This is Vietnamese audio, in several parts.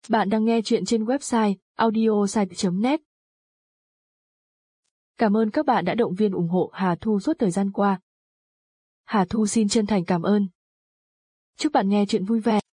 Bạn đang nghe chuyện trên website audiosite.net. Cảm ơn các bạn đã động viên ủng hộ Hà Thu suốt thời gian qua. Hà Thu xin chân thành cảm ơn. Chúc bạn nghe chuyện vui vẻ.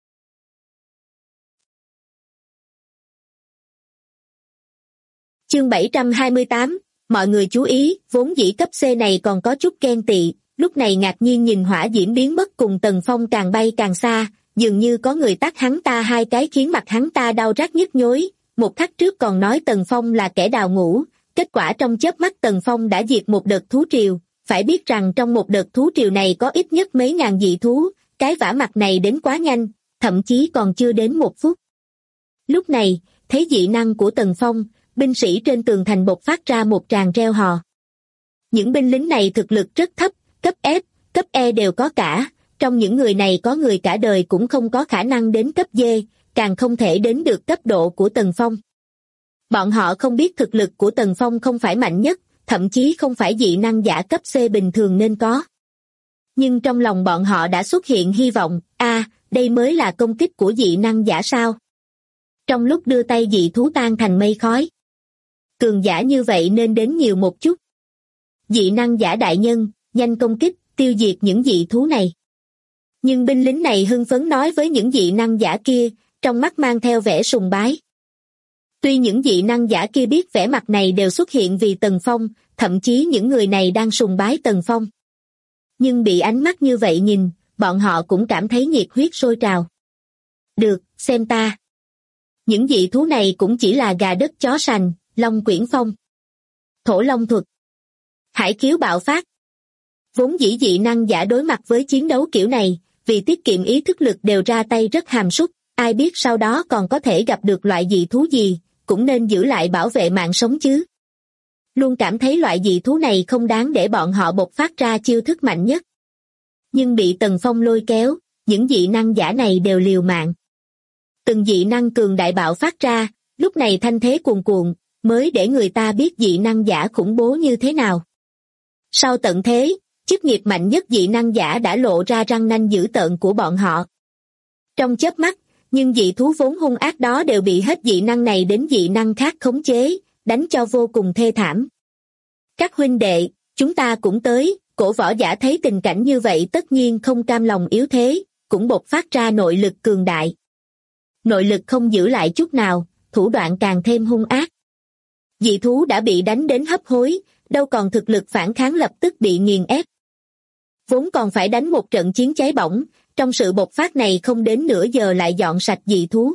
Chương 728, mọi người chú ý, vốn dĩ cấp C này còn có chút ghen tị, lúc này ngạc nhiên nhìn hỏa diễm biến mất cùng Tần Phong càng bay càng xa, dường như có người tát hắn ta hai cái khiến mặt hắn ta đau rát nhức nhối, một khắc trước còn nói Tần Phong là kẻ đào ngũ, kết quả trong chớp mắt Tần Phong đã diệt một đợt thú triều, phải biết rằng trong một đợt thú triều này có ít nhất mấy ngàn dị thú, cái vả mặt này đến quá nhanh, thậm chí còn chưa đến một phút. Lúc này, thấy dị năng của Tần Phong, binh sĩ trên tường thành bộc phát ra một tràng reo hò. Những binh lính này thực lực rất thấp, cấp F, cấp E đều có cả, trong những người này có người cả đời cũng không có khả năng đến cấp D, càng không thể đến được cấp độ của Tần Phong. Bọn họ không biết thực lực của Tần Phong không phải mạnh nhất, thậm chí không phải dị năng giả cấp C bình thường nên có. Nhưng trong lòng bọn họ đã xuất hiện hy vọng, đây mới là công kích của dị năng giả sao? Trong lúc đưa tay dị thú tan thành mây khói. Cường giả như vậy nên đến nhiều một chút. Dị năng giả đại nhân, nhanh công kích, tiêu diệt những dị thú này. Nhưng binh lính này hưng phấn nói với những dị năng giả kia, trong mắt mang theo vẻ sùng bái. Tuy những dị năng giả kia biết vẻ mặt này đều xuất hiện vì Tần Phong, thậm chí những người này đang sùng bái Tần Phong. Nhưng bị ánh mắt như vậy nhìn, bọn họ cũng cảm thấy nhiệt huyết sôi trào. Được, xem ta. Những dị thú này cũng chỉ là gà đất chó sành, long quyển phong. Thổ long thuật. Hải khiếu bạo phát. Vốn dĩ dị năng giả đối mặt với chiến đấu kiểu này, vì tiết kiệm ý thức lực đều ra tay rất hàm súc, ai biết sau đó còn có thể gặp được loại dị thú gì, cũng nên giữ lại bảo vệ mạng sống chứ. Luôn cảm thấy loại dị thú này không đáng để bọn họ bộc phát ra chiêu thức mạnh nhất. Nhưng bị Tần Phong lôi kéo, những dị năng giả này đều liều mạng. Từng dị năng cường đại bạo phát ra, lúc này thanh thế cuồn cuộn, mới để người ta biết dị năng giả khủng bố như thế nào. Sau tận thế, chức nghiệp mạnh nhất dị năng giả đã lộ ra răng nanh dữ tợn của bọn họ. Trong chớp mắt, nhưng dị thú vốn hung ác đó đều bị hết dị năng này đến dị năng khác khống chế, đánh cho vô cùng thê thảm. Các huynh đệ, chúng ta cũng tới, cổ võ giả thấy tình cảnh như vậy tất nhiên không cam lòng yếu thế, cũng bộc phát ra nội lực cường đại. Nội lực không giữ lại chút nào, thủ đoạn càng thêm hung ác. Dị thú đã bị đánh đến hấp hối, đâu còn thực lực phản kháng lập tức bị nghiền ép. Vốn còn phải đánh một trận chiến cháy bỏng, trong sự bộc phát này không đến nửa giờ lại dọn sạch dị thú.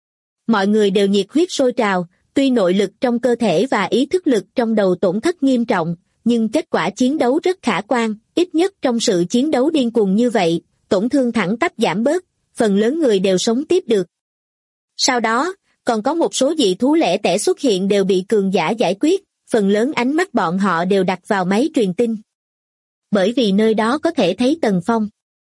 Mọi người đều nhiệt huyết sôi trào, tuy nội lực trong cơ thể và ý thức lực trong đầu tổn thất nghiêm trọng, nhưng kết quả chiến đấu rất khả quan, ít nhất trong sự chiến đấu điên cuồng như vậy, tổn thương thẳng tắp giảm bớt, phần lớn người đều sống tiếp được. Sau đó, còn có một số dị thú lẻ tẻ xuất hiện đều bị cường giả giải quyết, phần lớn ánh mắt bọn họ đều đặt vào máy truyền tin. Bởi vì nơi đó có thể thấy Tần Phong.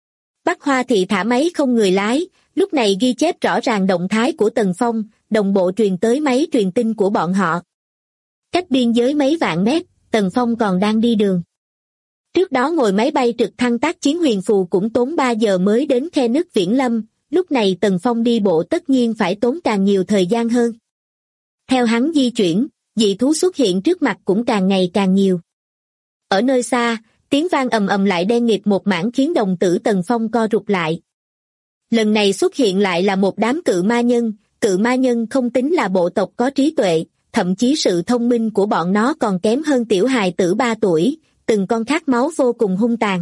Bắc Hoa Thị thả máy không người lái, lúc này ghi chép rõ ràng động thái của Tần Phong, đồng bộ truyền tới máy truyền tin của bọn họ. Cách biên giới mấy vạn mét, Tần Phong còn đang đi đường. Trước đó ngồi máy bay trực thăng tác chiến huyền phù cũng tốn 3 giờ mới đến khe nứt Viễn Lâm, lúc này Tần Phong đi bộ tất nhiên phải tốn càng nhiều thời gian hơn. Theo hắn di chuyển, dị thú xuất hiện trước mặt cũng càng ngày càng nhiều. Ở nơi xa, tiếng vang ầm ầm lại đen nghịt một mảng khiến đồng tử Tần Phong co rụt lại. Lần này xuất hiện lại là một đám cự ma nhân không tính là bộ tộc có trí tuệ, thậm chí sự thông minh của bọn nó còn kém hơn tiểu hài tử 3 tuổi, từng con khát máu vô cùng hung tàn.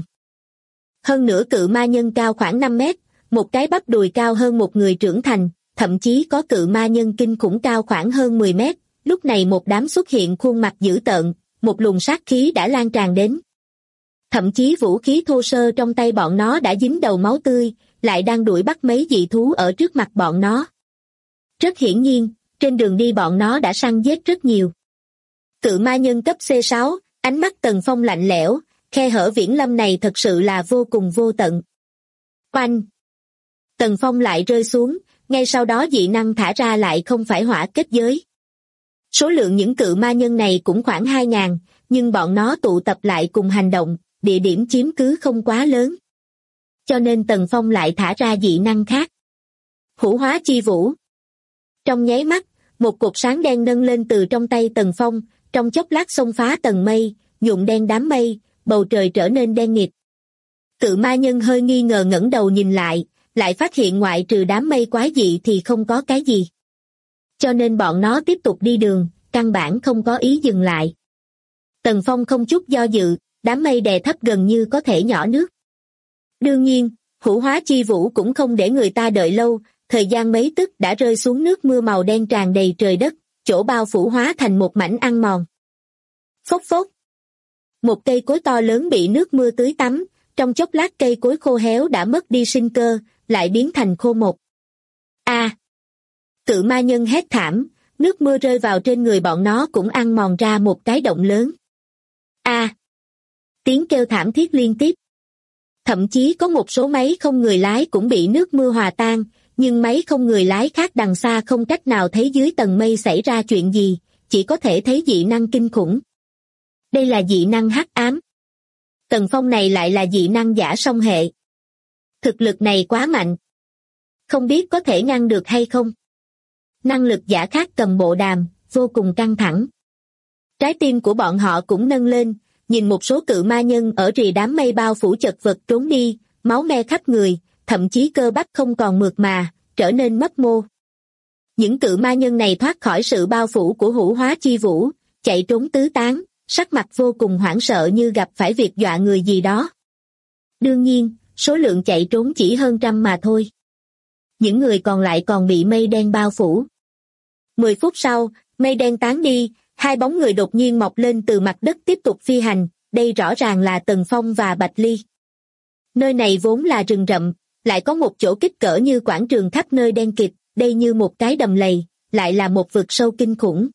Hơn nữa cự ma nhân cao khoảng 5 mét, một cái bắp đùi cao hơn một người trưởng thành, thậm chí có cự ma nhân kinh khủng cao khoảng hơn 10 mét, lúc này một đám xuất hiện khuôn mặt dữ tợn, một luồng sát khí đã lan tràn đến. Thậm chí vũ khí thô sơ trong tay bọn nó đã dính đầu máu tươi, lại đang đuổi bắt mấy dị thú ở trước mặt bọn nó. Rất hiển nhiên, trên đường đi bọn nó đã săn giết rất nhiều. Cự ma nhân cấp C6, ánh mắt Tần Phong lạnh lẽo, khe hở Viễn Lâm này thật sự là vô cùng vô tận. Oanh! Tần Phong lại rơi xuống, ngay sau đó dị năng thả ra lại không phải hỏa kết giới. Số lượng những cự ma nhân này cũng khoảng 2.000, nhưng bọn nó tụ tập lại cùng hành động, địa điểm chiếm cứ không quá lớn. Cho nên Tần Phong lại thả ra dị năng khác. Hủ hóa chi vũ. Trong nháy mắt, một cột sáng đen nâng lên từ trong tay Tần Phong, trong chốc lát xông phá tầng mây, nhuộm đen đám mây, bầu trời trở nên đen nghịt. Cự ma nhân hơi nghi ngờ ngẩng đầu nhìn lại phát hiện ngoại trừ đám mây quái dị thì không có cái gì. Cho nên bọn nó tiếp tục đi đường, căn bản không có ý dừng lại. Tần Phong không chút do dự, đám mây đè thấp gần như có thể nhỏ nước. Đương nhiên, hữu hóa chi vũ cũng không để người ta đợi lâu, thời gian mấy tức đã rơi xuống nước mưa màu đen tràn đầy trời đất, chỗ bao phủ hóa thành một mảnh ăn mòn. Phốc phốc. Một cây cối to lớn bị nước mưa tưới tắm, trong chốc lát cây cối khô héo đã mất đi sinh cơ, lại biến thành khô mục. A! Cự ma nhân hét thảm, nước mưa rơi vào trên người bọn nó cũng ăn mòn ra một cái động lớn. A! Tiếng kêu thảm thiết liên tiếp. Thậm chí có một số máy không người lái cũng bị nước mưa hòa tan, nhưng máy không người lái khác đằng xa không cách nào thấy dưới tầng mây xảy ra chuyện gì, chỉ có thể thấy dị năng kinh khủng. Đây là dị năng hắc ám. Tần Phong này lại là dị năng giả song hệ. Thực lực này quá mạnh. Không biết có thể ngăn được hay không? Năng lực giả khác cầm bộ đàm, vô cùng căng thẳng. Trái tim của bọn họ cũng nâng lên, nhìn một số cự ma nhân ở rìa đám mây bao phủ chật vật trốn đi, máu me khắp người, thậm chí cơ bắp không còn mượt mà, trở nên mấp mô. Những cự ma nhân này thoát khỏi sự bao phủ của hữu hóa chi vũ, chạy trốn tứ tán, sắc mặt vô cùng hoảng sợ như gặp phải việc dọa người gì đó. Đương nhiên, số lượng chạy trốn chỉ hơn trăm mà thôi. Những người còn lại còn bị mây đen bao phủ. 10 phút sau, mây đen tán đi, hai bóng người đột nhiên mọc lên từ mặt đất tiếp tục phi hành, đây rõ ràng là Tần Phong và Bạch Ly. Nơi này vốn là rừng rậm, lại có một chỗ kích cỡ như quảng trường khắp nơi đen kịt, đây như một cái đầm lầy, lại là một vực sâu kinh khủng.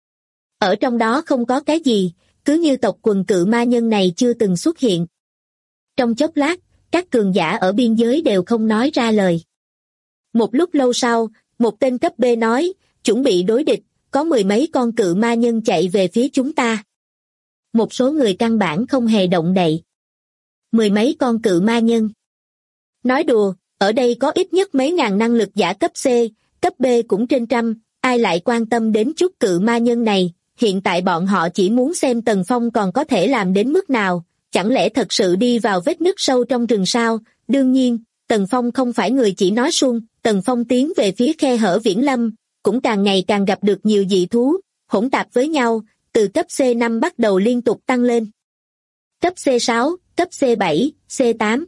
Ở trong đó không có cái gì, cứ như tộc quần cự ma nhân này chưa từng xuất hiện. Trong chốc lát, các cường giả ở biên giới đều không nói ra lời. Một lúc lâu sau, một tên cấp B nói, chuẩn bị đối địch, có 10 mấy con cự ma nhân chạy về phía chúng ta. Một số người căn bản không hề động đậy. 10 mấy con cự ma nhân. Nói đùa, ở đây có ít nhất mấy ngàn năng lực giả cấp C, cấp B cũng trên trăm, ai lại quan tâm đến chút cự ma nhân này, hiện tại bọn họ chỉ muốn xem Tần Phong còn có thể làm đến mức nào, chẳng lẽ thật sự đi vào vết nứt sâu trong rừng sao? Đương nhiên, Tần Phong không phải người chỉ nói suông, Tần Phong tiến về phía khe hở viễn lâm, cũng càng ngày càng gặp được nhiều dị thú, hỗn tạp với nhau, từ cấp C5 bắt đầu liên tục tăng lên. Cấp C6, cấp C7, C8,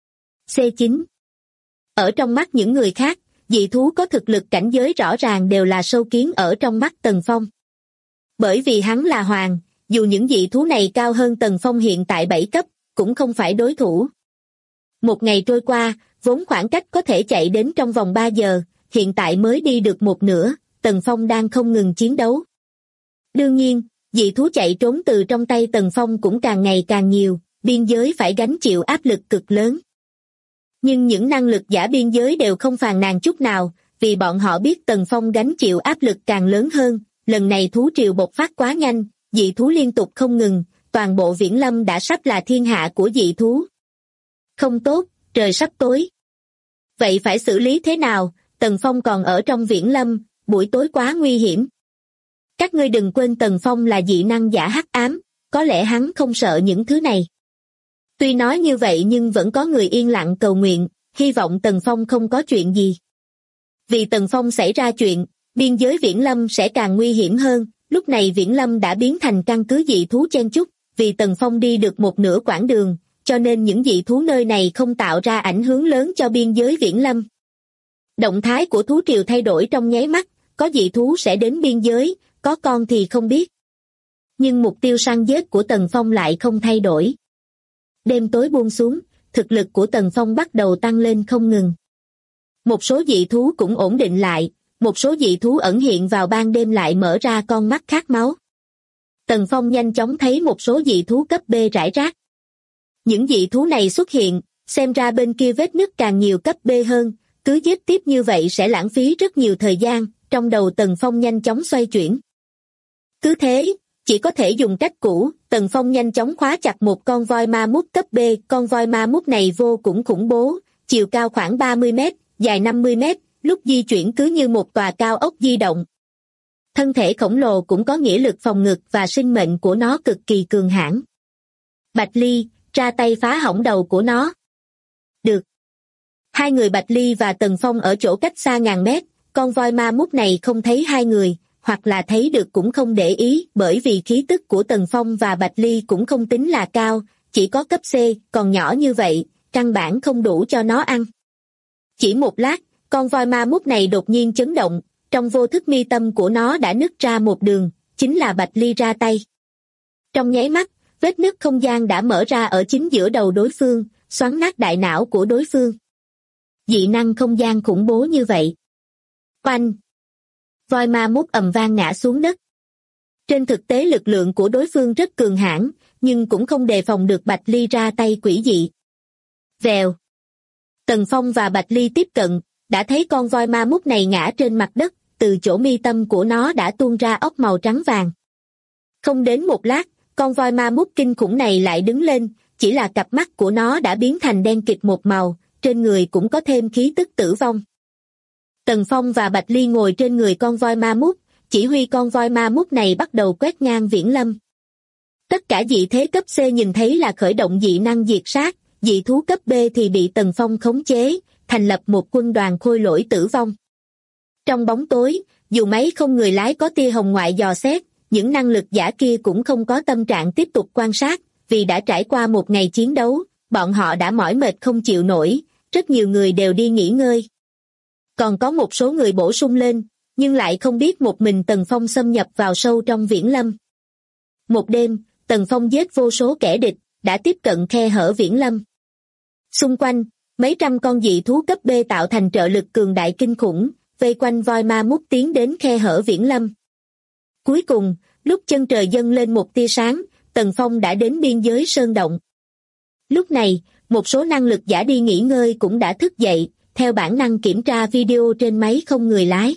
C9. Ở trong mắt những người khác, dị thú có thực lực cảnh giới rõ ràng đều là sâu kiến ở trong mắt Tần Phong. Bởi vì hắn là hoàng, dù những dị thú này cao hơn Tần Phong hiện tại 7 cấp, cũng không phải đối thủ. Một ngày trôi qua, vốn khoảng cách có thể chạy đến trong vòng 3 giờ, hiện tại mới đi được một nửa, Tần Phong đang không ngừng chiến đấu. Đương nhiên, dị thú chạy trốn từ trong tay Tần Phong cũng càng ngày càng nhiều, biên giới phải gánh chịu áp lực cực lớn. Nhưng những năng lực giả biên giới đều không phàn nàn chút nào, vì bọn họ biết Tần Phong gánh chịu áp lực càng lớn hơn, lần này thú triều bộc phát quá nhanh, dị thú liên tục không ngừng, toàn bộ viễn lâm đã sắp là thiên hạ của dị thú. Không tốt, trời sắp tối. Vậy phải xử lý thế nào? Tần Phong còn ở trong viễn lâm, buổi tối quá nguy hiểm. Các ngươi đừng quên Tần Phong là dị năng giả hắc ám, có lẽ hắn không sợ những thứ này. Tuy nói như vậy nhưng vẫn có người yên lặng cầu nguyện, hy vọng Tần Phong không có chuyện gì. Vì Tần Phong xảy ra chuyện, biên giới viễn lâm sẽ càng nguy hiểm hơn, lúc này viễn lâm đã biến thành căn cứ dị thú chen chúc, vì Tần Phong đi được một nửa quãng đường, cho nên những dị thú nơi này không tạo ra ảnh hưởng lớn cho biên giới viễn lâm. Động thái của thú triều thay đổi trong nháy mắt, có dị thú sẽ đến biên giới, có con thì không biết. Nhưng mục tiêu săn giết của Tần Phong lại không thay đổi. Đêm tối buông xuống, thực lực của Tần Phong bắt đầu tăng lên không ngừng. Một số dị thú cũng ổn định lại, một số dị thú ẩn hiện vào ban đêm lại mở ra con mắt khát máu. Tần Phong nhanh chóng thấy một số dị thú cấp B rải rác. Những dị thú này xuất hiện, xem ra bên kia vết nứt càng nhiều cấp B hơn, cứ giết tiếp như vậy sẽ lãng phí rất nhiều thời gian, trong đầu Tần Phong nhanh chóng xoay chuyển. Cứ thế, chỉ có thể dùng cách cũ, Tần Phong nhanh chóng khóa chặt một con voi ma mút cấp B, con voi ma mút này vô cùng khủng bố, chiều cao khoảng 30 mét, dài 50 mét, lúc di chuyển cứ như một tòa cao ốc di động. Thân thể khổng lồ cũng có nghĩa lực phòng ngự và sinh mệnh của nó cực kỳ cường hãn. Bạch Ly, ra tay phá hỏng đầu của nó. Được. Hai người Bạch Ly và Tần Phong ở chỗ cách xa ngàn mét, con voi ma mút này không thấy hai người, hoặc là thấy được cũng không để ý, bởi vì khí tức của Tần Phong và Bạch Ly cũng không tính là cao, chỉ có cấp C, còn nhỏ như vậy, căn bản không đủ cho nó ăn. Chỉ một lát, con voi ma mút này đột nhiên chấn động, trong vô thức mi tâm của nó đã nứt ra một đường, chính là Bạch Ly ra tay. Trong nháy mắt, vết nứt không gian đã mở ra ở chính giữa đầu đối phương, xoắn nát đại não của đối phương. Dị năng không gian khủng bố như vậy. Oanh! Voi ma mút ầm vang ngã xuống đất. Trên thực tế lực lượng của đối phương rất cường hãn, nhưng cũng không đề phòng được Bạch Ly ra tay quỷ dị. Vèo! Tần Phong và Bạch Ly tiếp cận, đã thấy con voi ma mút này ngã trên mặt đất, từ chỗ mi tâm của nó đã tuôn ra óc màu trắng vàng. Không đến một lát, con voi ma mút kinh khủng này lại đứng lên, chỉ là cặp mắt của nó đã biến thành đen kịt một màu, trên người cũng có thêm khí tức tử vong. Tần Phong và Bạch Ly ngồi trên người con voi ma mút, chỉ huy con voi ma mút này bắt đầu quét ngang Viễn Lâm. Tất cả dị thế cấp C nhìn thấy là khởi động dị năng diệt sát, dị thú cấp B thì bị Tần Phong khống chế, thành lập một quân đoàn khôi lỗi tử vong. Trong bóng tối, dù máy không người lái có tia hồng ngoại dò xét, những năng lực giả kia cũng không có tâm trạng tiếp tục quan sát, vì đã trải qua một ngày chiến đấu, bọn họ đã mỏi mệt không chịu nổi, rất nhiều người đều đi nghỉ ngơi. Còn có một số người bổ sung lên, nhưng lại không biết một mình Tần Phong xâm nhập vào sâu trong Viễn Lâm. Một đêm, Tần Phong giết vô số kẻ địch, đã tiếp cận khe hở Viễn Lâm. Xung quanh, mấy trăm con dị thú cấp B tạo thành trợ lực cường đại kinh khủng, vây quanh voi ma mút tiến đến khe hở Viễn Lâm. Cuối cùng, lúc chân trời dâng lên một tia sáng, Tần Phong đã đến biên giới sơn động. Lúc này, một số năng lực giả đi nghỉ ngơi cũng đã thức dậy, theo bản năng kiểm tra video trên máy không người lái.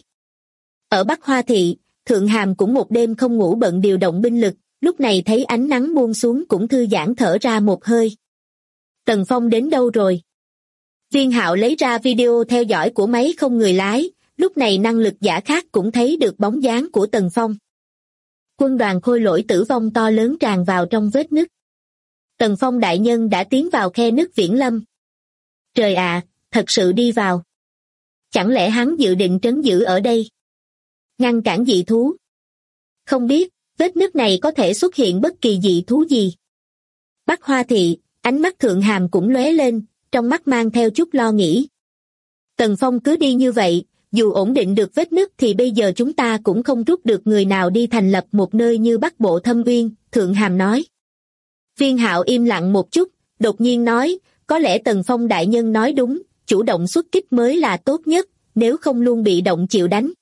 Ở Bắc Hoa Thị, Thượng Hàm cũng một đêm không ngủ bận điều động binh lực, lúc này thấy ánh nắng buông xuống cũng thư giãn thở ra một hơi. Tần Phong đến đâu rồi? Viên Hạo lấy ra video theo dõi của máy không người lái, lúc này năng lực giả khác cũng thấy được bóng dáng của Tần Phong. Quân đoàn khôi lỗi tử vong to lớn tràn vào trong vết nứt. Tần Phong đại nhân đã tiến vào khe nứt Viễn Lâm. Trời ạ, thật sự đi vào. Chẳng lẽ hắn dự định trấn giữ ở đây? Ngăn cản dị thú? Không biết, vết nứt này có thể xuất hiện bất kỳ dị thú gì. Bắc Hoa Thị, ánh mắt Thượng Hàm cũng lóe lên, trong mắt mang theo chút lo nghĩ. Tần Phong cứ đi như vậy, dù ổn định được vết nứt thì bây giờ chúng ta cũng không rút được người nào đi thành lập một nơi như Bắc Bộ Thâm Uyên, Thượng Hàm nói. Viên Hạo im lặng một chút, đột nhiên nói, có lẽ Tần Phong đại nhân nói đúng, chủ động xuất kích mới là tốt nhất, nếu không luôn bị động chịu đánh.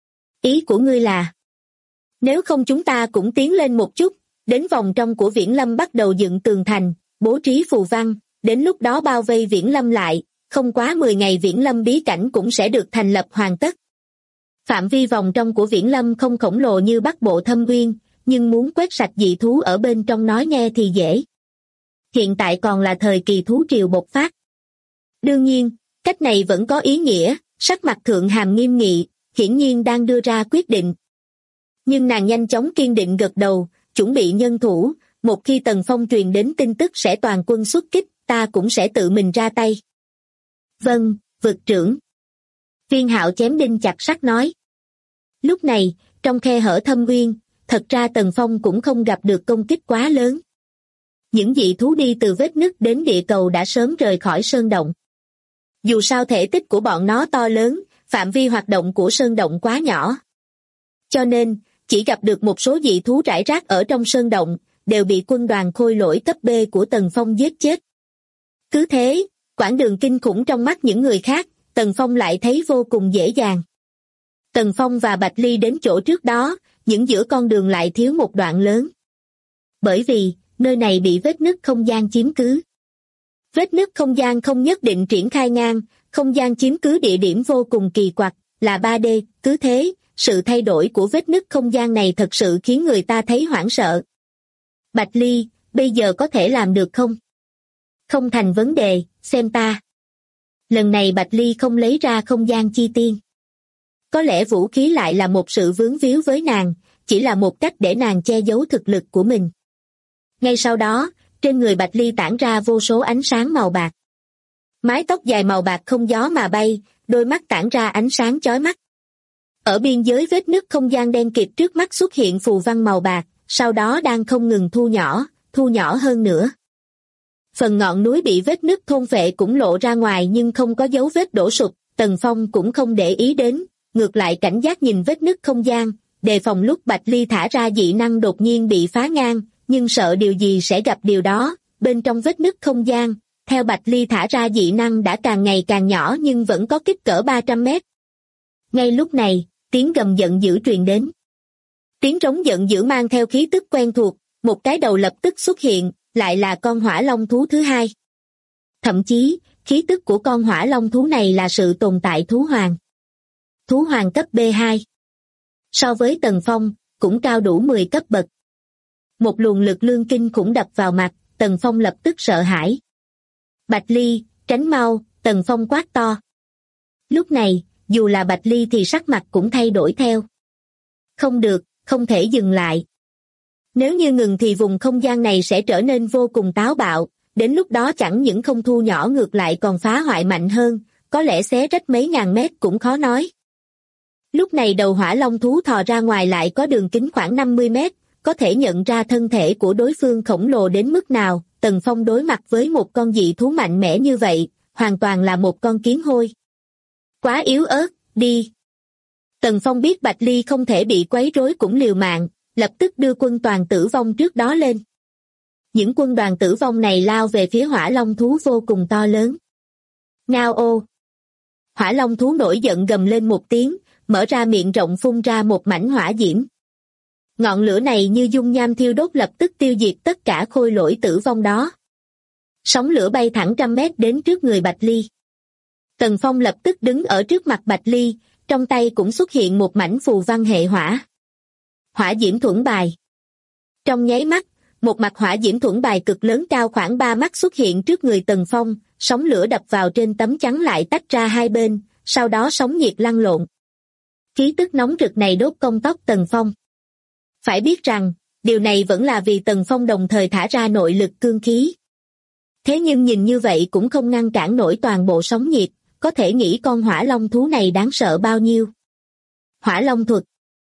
Ý của ngươi là, nếu không chúng ta cũng tiến lên một chút, đến vòng trong của Viễn Lâm bắt đầu dựng tường thành, bố trí phù văn, đến lúc đó bao vây Viễn Lâm lại, không quá 10 ngày Viễn Lâm bí cảnh cũng sẽ được thành lập hoàn tất. Phạm vi vòng trong của Viễn Lâm không khổng lồ như Bắc Bộ Thâm Uyên, nhưng muốn quét sạch dị thú ở bên trong nói nghe thì dễ. Hiện tại còn là thời kỳ thú triều bộc phát. Đương nhiên, cách này vẫn có ý nghĩa, sắc mặt Thượng Hàm nghiêm nghị, hiển nhiên đang đưa ra quyết định. Nhưng nàng nhanh chóng kiên định gật đầu, chuẩn bị nhân thủ, một khi Tần Phong truyền đến tin tức sẽ toàn quân xuất kích, ta cũng sẽ tự mình ra tay. Vâng, vực trưởng. Viên Hạo chém đinh chặt sắt nói. Lúc này, trong khe hở Thâm Uyên, thật ra Tần Phong cũng không gặp được công kích quá lớn. Những dị thú đi từ vết nứt đến địa cầu đã sớm rời khỏi sơn động. Dù sao thể tích của bọn nó to lớn, phạm vi hoạt động của sơn động quá nhỏ. Cho nên, chỉ gặp được một số dị thú rải rác ở trong sơn động, đều bị quân đoàn khôi lỗi cấp B của Tần Phong giết chết. Cứ thế, quãng đường kinh khủng trong mắt những người khác, Tần Phong lại thấy vô cùng dễ dàng. Tần Phong và Bạch Ly đến chỗ trước đó, những giữa con đường lại thiếu một đoạn lớn. Bởi vì, nơi này bị vết nứt không gian chiếm cứ. Vết nứt không gian không nhất định triển khai ngang, không gian chiếm cứ địa điểm vô cùng kỳ quặc, là 3D, cứ thế, sự thay đổi của vết nứt không gian này thật sự khiến người ta thấy hoảng sợ. Bạch Ly, bây giờ có thể làm được không? Không thành vấn đề, xem ta. Lần này Bạch Ly không lấy ra không gian chi tiên. Có lẽ vũ khí lại là một sự vướng víu với nàng, chỉ là một cách để nàng che giấu thực lực của mình. Ngay sau đó, trên người Bạch Ly tản ra vô số ánh sáng màu bạc. Mái tóc dài màu bạc không gió mà bay, đôi mắt tản ra ánh sáng chói mắt. Ở biên giới vết nứt không gian đen kịt trước mắt xuất hiện phù văn màu bạc, sau đó đang không ngừng thu nhỏ hơn nữa. Phần ngọn núi bị vết nứt thôn phệ cũng lộ ra ngoài nhưng không có dấu vết đổ sụp, Tần Phong cũng không để ý đến, ngược lại cảnh giác nhìn vết nứt không gian, đề phòng lúc Bạch Ly thả ra dị năng đột nhiên bị phá ngang, nhưng sợ điều gì sẽ gặp điều đó, bên trong vết nứt không gian, theo Bạch Ly thả ra dị năng đã càng ngày càng nhỏ nhưng vẫn có kích cỡ 300 mét. Ngay lúc này, tiếng gầm giận dữ truyền đến. Tiếng trống giận dữ mang theo khí tức quen thuộc, một cái đầu lập tức xuất hiện, lại là con hỏa long thú thứ hai. Thậm chí, khí tức của con hỏa long thú này là sự tồn tại thú hoàng. Thú hoàng cấp B2. So với Tần Phong, cũng cao đủ 10 cấp bậc. Một luồng lực lương kinh khủng đập vào mặt, Tần Phong lập tức sợ hãi. Bạch Ly, tránh mau, Tần Phong quát to. Lúc này, dù là Bạch Ly thì sắc mặt cũng thay đổi theo. Không được, không thể dừng lại. Nếu như ngừng thì vùng không gian này sẽ trở nên vô cùng táo bạo, đến lúc đó chẳng những không thu nhỏ ngược lại còn phá hoại mạnh hơn, có lẽ xé rách mấy ngàn mét cũng khó nói. Lúc này đầu hỏa long thú thò ra ngoài lại có đường kính khoảng 50 mét, có thể nhận ra thân thể của đối phương khổng lồ đến mức nào. Tần Phong đối mặt với một con dị thú mạnh mẽ như vậy, hoàn toàn là một con kiến hôi. Quá yếu ớt, đi. Tần Phong biết Bạch Ly không thể bị quấy rối cũng liều mạng, lập tức đưa quân đoàn tử vong trước đó lên. Những quân đoàn tử vong này lao về phía hỏa long thú vô cùng to lớn. Ngao ô. Hỏa long thú nổi giận gầm lên một tiếng, mở ra miệng rộng phun ra một mảnh hỏa diễm. Ngọn lửa này như dung nham thiêu đốt lập tức tiêu diệt tất cả khôi lỗi tử vong đó. Sóng lửa bay thẳng trăm mét đến trước người Bạch Ly. Tần Phong lập tức đứng ở trước mặt Bạch Ly, trong tay cũng xuất hiện một mảnh phù văn hệ hỏa. Hỏa diễm thuẫn bài. Trong nháy mắt, một mặt hỏa diễm thuẫn bài cực lớn cao khoảng 3 mắt xuất hiện trước người Tần Phong, sóng lửa đập vào trên tấm chắn lại tách ra hai bên, sau đó sóng nhiệt lăn lộn. Khí tức nóng rực này đốt công tóc Tần Phong. Phải biết rằng, điều này vẫn là vì Tần Phong đồng thời thả ra nội lực cương khí. Thế nhưng nhìn như vậy cũng không ngăn cản nổi toàn bộ sóng nhiệt, có thể nghĩ con hỏa long thú này đáng sợ bao nhiêu. Hỏa long thuật.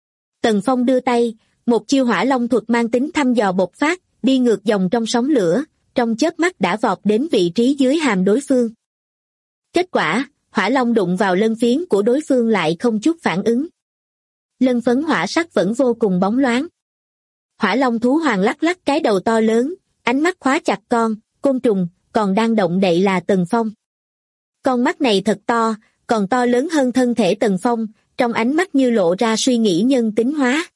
Tần Phong đưa tay, một chiêu hỏa long thuật mang tính thăm dò bộc phát, đi ngược dòng trong sóng lửa, trong chớp mắt đã vọt đến vị trí dưới hàm đối phương. Kết quả, hỏa long đụng vào lân phiến của đối phương lại không chút phản ứng. Lân phấn hỏa sắc vẫn vô cùng bóng loáng. Hỏa long thú hoàng lắc lắc cái đầu to lớn, ánh mắt khóa chặt con, côn trùng, còn đang động đậy là Tần Phong. Con mắt này thật to, còn to lớn hơn thân thể Tần Phong, trong ánh mắt như lộ ra suy nghĩ nhân tính hóa.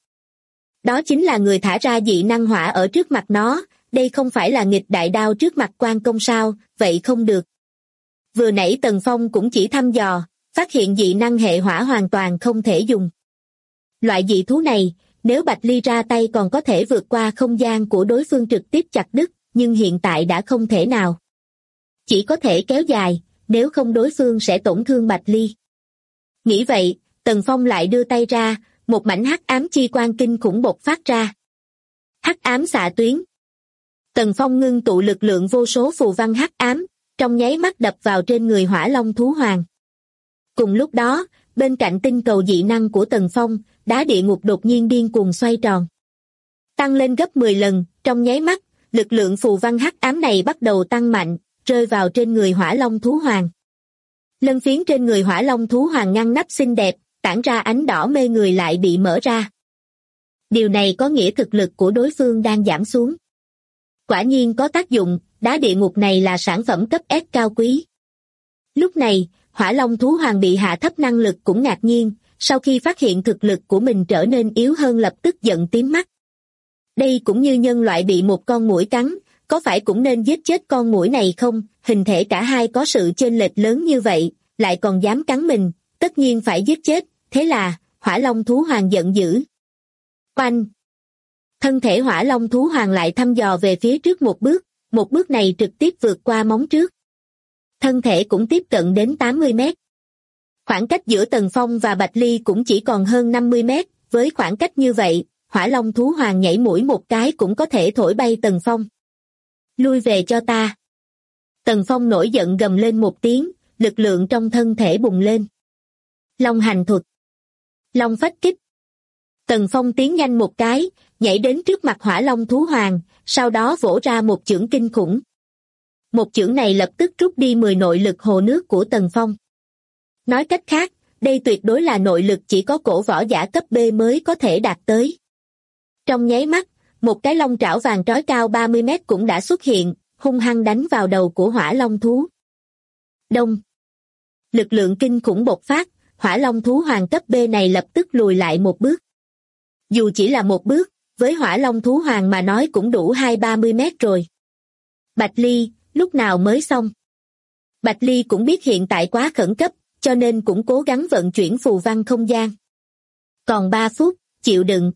Đó chính là người thả ra dị năng hỏa ở trước mặt nó, đây không phải là nghịch đại đao trước mặt quan công sao, vậy không được. Vừa nãy Tần Phong cũng chỉ thăm dò, phát hiện dị năng hệ hỏa hoàn toàn không thể dùng. Loại dị thú này, nếu Bạch Ly ra tay còn có thể vượt qua không gian của đối phương trực tiếp chặt đứt, nhưng hiện tại đã không thể nào. Chỉ có thể kéo dài, nếu không đối phương sẽ tổn thương Bạch Ly. Nghĩ vậy, Tần Phong lại đưa tay ra, một mảnh hắc ám chi quang kinh khủng bộc phát ra. Hắc ám xạ tuyến. Tần Phong ngưng tụ lực lượng vô số phù văn hắc ám, trong nháy mắt đập vào trên người hỏa long thú hoàng. Cùng lúc đó, bên cạnh tinh cầu dị năng của Tần Phong, đá địa ngục đột nhiên điên cuồng xoay tròn. Tăng lên gấp 10 lần, trong nháy mắt, lực lượng phù văn hắc ám này bắt đầu tăng mạnh, rơi vào trên người hỏa long thú hoàng. Lân phiến trên người hỏa long thú hoàng ngăn nắp xinh đẹp, tản ra ánh đỏ mê người lại bị mở ra. Điều này có nghĩa thực lực của đối phương đang giảm xuống. Quả nhiên có tác dụng, đá địa ngục này là sản phẩm cấp S cao quý. Lúc này, hỏa long thú hoàng bị hạ thấp năng lực cũng ngạc nhiên, sau khi phát hiện thực lực của mình trở nên yếu hơn lập tức giận tím mắt. Đây cũng như nhân loại bị một con muỗi cắn, có phải cũng nên giết chết con muỗi này không? Hình thể cả hai có sự chênh lệch lớn như vậy, lại còn dám cắn mình, tất nhiên phải giết chết, thế là, hỏa long thú hoàng giận dữ. Oanh! Thân thể hỏa long thú hoàng lại thăm dò về phía trước một bước này trực tiếp vượt qua móng trước. Thân thể cũng tiếp cận đến 80 mét. Khoảng cách giữa Tần Phong và Bạch Ly cũng chỉ còn hơn 50 mét, với khoảng cách như vậy, Hỏa Long thú hoàng nhảy mũi một cái cũng có thể thổi bay Tần Phong. Lui về cho ta. Tần Phong nổi giận gầm lên một tiếng, lực lượng trong thân thể bùng lên. Long hành thuật. Long phách kích. Tần Phong tiến nhanh một cái, nhảy đến trước mặt Hỏa Long thú hoàng, sau đó vỗ ra một chưởng kinh khủng. Một chưởng này lập tức rút đi 10 nội lực hồ nước của Tần Phong. Nói cách khác, đây tuyệt đối là nội lực chỉ có cổ võ giả cấp B mới có thể đạt tới. Trong nháy mắt, một cái long trảo vàng trói cao 30 mét cũng đã xuất hiện, hung hăng đánh vào đầu của Hỏa Long thú. Đông. Lực lượng kinh khủng bộc phát, Hỏa Long thú hoàng cấp B này lập tức lùi lại một bước. Dù chỉ là một bước, với Hỏa Long thú hoàng mà nói cũng đủ 20-30 mét rồi. Bạch Ly, lúc nào mới xong? Bạch Ly cũng biết hiện tại quá khẩn cấp, cho nên cũng cố gắng vận chuyển phù văn không gian. Còn 3 phút, chịu đựng.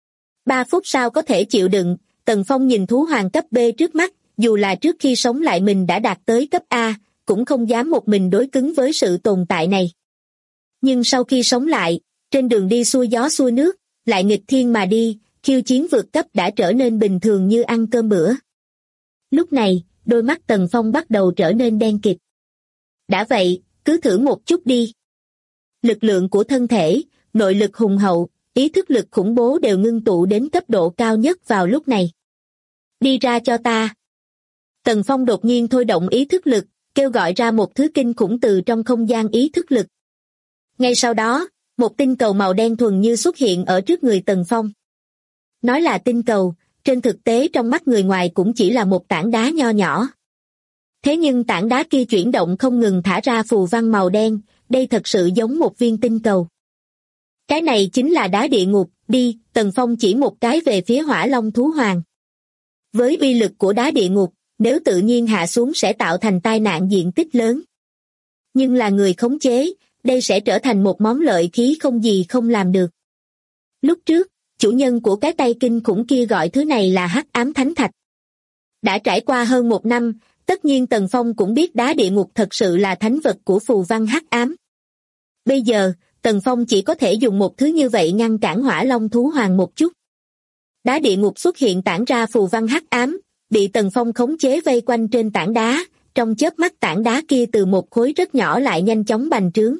3 phút sau có thể chịu đựng, Tần Phong nhìn thú hoàng cấp B trước mắt, dù là trước khi sống lại mình đã đạt tới cấp A, cũng không dám một mình đối cứng với sự tồn tại này. Nhưng sau khi sống lại, trên đường đi xuôi gió xuôi nước, lại nghịch thiên mà đi, khiêu chiến vượt cấp đã trở nên bình thường như ăn cơm bữa. Lúc này, đôi mắt Tần Phong bắt đầu trở nên đen kịt. Đã vậy, cứ thử một chút đi. Lực lượng của thân thể, nội lực hùng hậu, ý thức lực khủng bố đều ngưng tụ đến cấp độ cao nhất vào lúc này. Đi ra cho ta. Tần Phong đột nhiên thôi động ý thức lực, kêu gọi ra một thứ kinh khủng từ trong không gian ý thức lực. Ngay sau đó, một tinh cầu màu đen thuần như xuất hiện ở trước người Tần Phong. Nói là tinh cầu, trên thực tế trong mắt người ngoài cũng chỉ là một tảng đá nho nhỏ. Thế nhưng tảng đá kia chuyển động không ngừng thả ra phù văn màu đen, đây thật sự giống một viên tinh cầu. Cái này chính là đá địa ngục, đi, Tần Phong chỉ một cái về phía Hỏa Long thú hoàng. Với uy lực của đá địa ngục, nếu tự nhiên hạ xuống sẽ tạo thành tai nạn diện tích lớn. Nhưng là người khống chế, đây sẽ trở thành một món lợi khí không gì không làm được. Lúc trước, chủ nhân của cái tay kinh khủng kia gọi thứ này là Hắc Ám Thánh Thạch. Đã trải qua hơn 1 năm, tất nhiên Tần Phong cũng biết đá địa ngục thật sự là thánh vật của phù văn hắc ám. Bây giờ, Tần Phong chỉ có thể dùng một thứ như vậy ngăn cản Hỏa Long thú hoàng một chút. Đá địa ngục xuất hiện tản ra phù văn hắc ám, bị Tần Phong khống chế vây quanh trên tảng đá, trong chớp mắt tảng đá kia từ một khối rất nhỏ lại nhanh chóng bành trướng.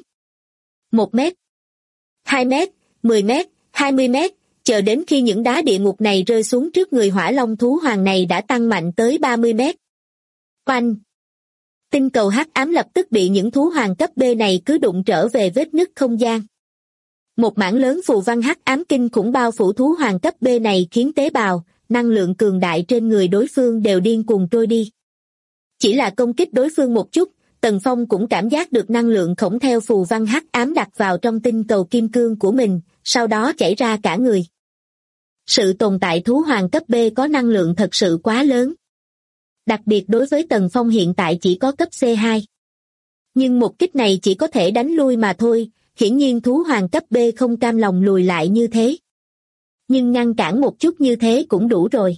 1 mét, 2 mét, 10 mét, 20 mét, chờ đến khi những đá địa ngục này rơi xuống trước người Hỏa Long thú hoàng này đã tăng mạnh tới 30 mét. Oanh! Tinh cầu hắc ám lập tức bị những thú hoàng cấp B này cứ đụng trở về vết nứt không gian. Một mảng lớn phù văn hắc ám kinh khủng bao phủ thú hoàng cấp B này khiến tế bào, năng lượng cường đại trên người đối phương đều điên cuồng trôi đi. Chỉ là công kích đối phương một chút, Tần Phong cũng cảm giác được năng lượng khổng theo phù văn hắc ám đặt vào trong tinh cầu kim cương của mình, sau đó chảy ra cả người. Sự tồn tại thú hoàng cấp B có năng lượng thật sự quá lớn. Đặc biệt đối với Tần Phong hiện tại chỉ có cấp C2. Nhưng một kích này chỉ có thể đánh lui mà thôi, hiển nhiên thú hoàng cấp B không cam lòng lùi lại như thế. Nhưng ngăn cản một chút như thế cũng đủ rồi.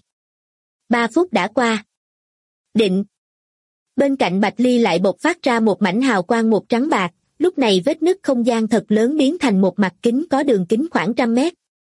3 phút đã qua. Định. Bên cạnh Bạch Ly lại bộc phát ra một mảnh hào quang một trắng bạc, lúc này vết nứt không gian thật lớn biến thành một mặt kính có đường kính khoảng 100 mét.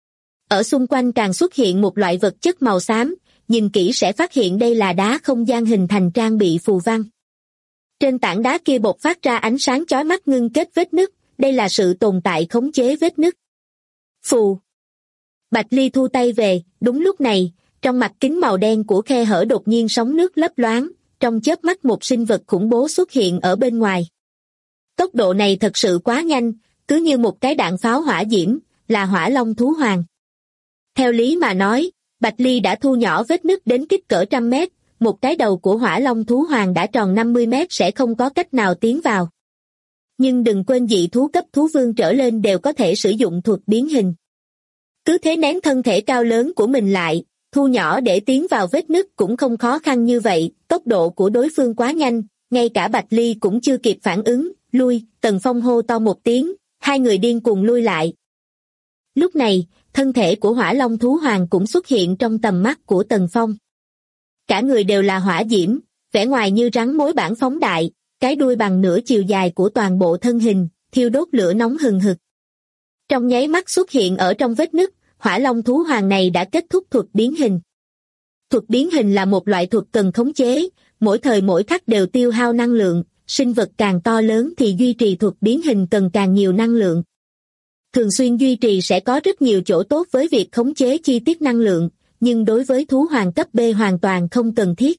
Ở xung quanh càng xuất hiện một loại vật chất màu xám, nhìn kỹ sẽ phát hiện đây là đá không gian hình thành trang bị phù văn. Trên tảng đá kia bộc phát ra ánh sáng chói mắt ngưng kết vết nứt, đây là sự tồn tại khống chế vết nứt. Phù. Bạch Ly thu tay về, đúng lúc này, trong mặt kính màu đen của khe hở đột nhiên sóng nước lấp loáng, trong chớp mắt một sinh vật khủng bố xuất hiện ở bên ngoài. Tốc độ này thật sự quá nhanh, cứ như một cái đạn pháo hỏa diễm, là Hỏa Long thú hoàng. Theo lý mà nói, Bạch Ly đã thu nhỏ vết nứt đến kích cỡ 100 mét, một cái đầu của Hỏa Long thú hoàng đã tròn 50 mét sẽ không có cách nào tiến vào. Nhưng đừng quên dị thú cấp thú vương trở lên đều có thể sử dụng thuật biến hình. Cứ thế nén thân thể cao lớn của mình lại, thu nhỏ để tiến vào vết nứt cũng không khó khăn như vậy, tốc độ của đối phương quá nhanh, ngay cả Bạch Ly cũng chưa kịp phản ứng, lui, Tần Phong hô to một tiếng, hai người điên cuồng lui lại. Lúc này, thân thể của Hỏa Long thú hoàng cũng xuất hiện trong tầm mắt của Tần Phong. Cả người đều là hỏa diễm, vẻ ngoài như rắn mối bản phóng đại, cái đuôi bằng nửa chiều dài của toàn bộ thân hình, thiêu đốt lửa nóng hừng hực. Trong nháy mắt xuất hiện ở trong vết nứt, hỏa long thú hoàng này đã kết thúc thuật biến hình. Thuật biến hình là một loại thuật cần khống chế, mỗi thời mỗi khắc đều tiêu hao năng lượng, sinh vật càng to lớn thì duy trì thuật biến hình cần càng nhiều năng lượng. Thường xuyên duy trì sẽ có rất nhiều chỗ tốt với việc khống chế chi tiết năng lượng, nhưng đối với thú hoàng cấp B hoàn toàn không cần thiết.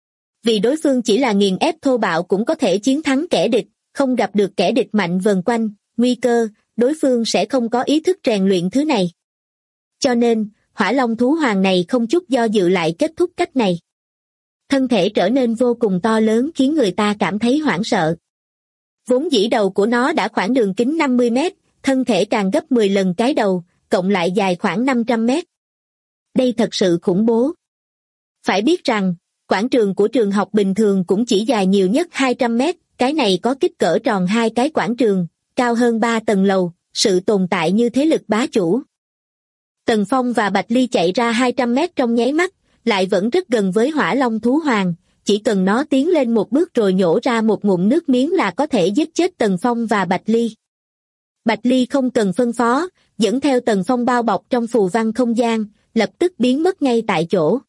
Vì đối phương chỉ là nghiền ép thô bạo cũng có thể chiến thắng kẻ địch, không gặp được kẻ địch mạnh vần quanh, nguy cơ, đối phương sẽ không có ý thức rèn luyện thứ này. Cho nên, hỏa long thú hoàng này không chút do dự lại kết thúc cách này. Thân thể trở nên vô cùng to lớn khiến người ta cảm thấy hoảng sợ. Vốn dĩ đầu của nó đã khoảng đường kính 50 mét, thân thể càng gấp 10 lần cái đầu, cộng lại dài khoảng 500 mét. Đây thật sự khủng bố. Phải biết rằng, quảng trường của trường học bình thường cũng chỉ dài nhiều nhất 200 mét, cái này có kích cỡ tròn hai cái quảng trường, cao hơn 3 tầng lầu, sự tồn tại như thế lực bá chủ. Tần Phong và Bạch Ly chạy ra 200 mét trong nháy mắt, lại vẫn rất gần với hỏa long thú hoàng, chỉ cần nó tiến lên một bước rồi nhổ ra một ngụm nước miếng là có thể giết chết Tần Phong và Bạch Ly. Bạch Ly không cần phân phó, dẫn theo Tần Phong bao bọc trong phù văn không gian, lập tức biến mất ngay tại chỗ.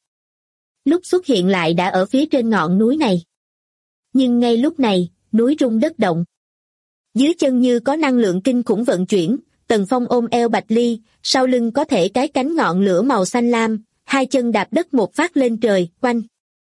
Lúc xuất hiện lại đã ở phía trên ngọn núi này. Nhưng ngay lúc này, núi rung đất động. Dưới chân như có năng lượng kinh khủng vận chuyển, Tần Phong ôm eo Bạch Ly, sau lưng có thể cái cánh ngọn lửa màu xanh lam, hai chân đạp đất một phát lên trời, quanh.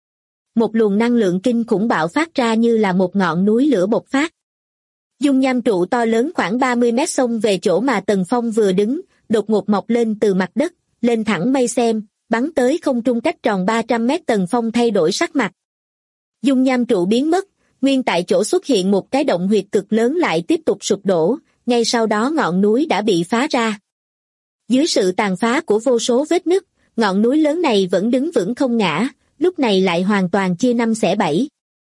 Một luồng năng lượng kinh khủng bạo phát ra như là một ngọn núi lửa bộc phát. Dung nham trụ to lớn khoảng 30 mét xông về chỗ mà Tần Phong vừa đứng, đột ngột mọc lên từ mặt đất, lên thẳng mây xem, bắn tới không trung cách tròn 300 mét. Tần Phong thay đổi sắc mặt. Dung nham trụ biến mất, nguyên tại chỗ xuất hiện một cái động huyệt cực lớn lại tiếp tục sụp đổ, ngay sau đó ngọn núi đã bị phá ra. Dưới sự tàn phá của vô số vết nứt, ngọn núi lớn này vẫn đứng vững không ngã, lúc này lại hoàn toàn chia năm xẻ bảy.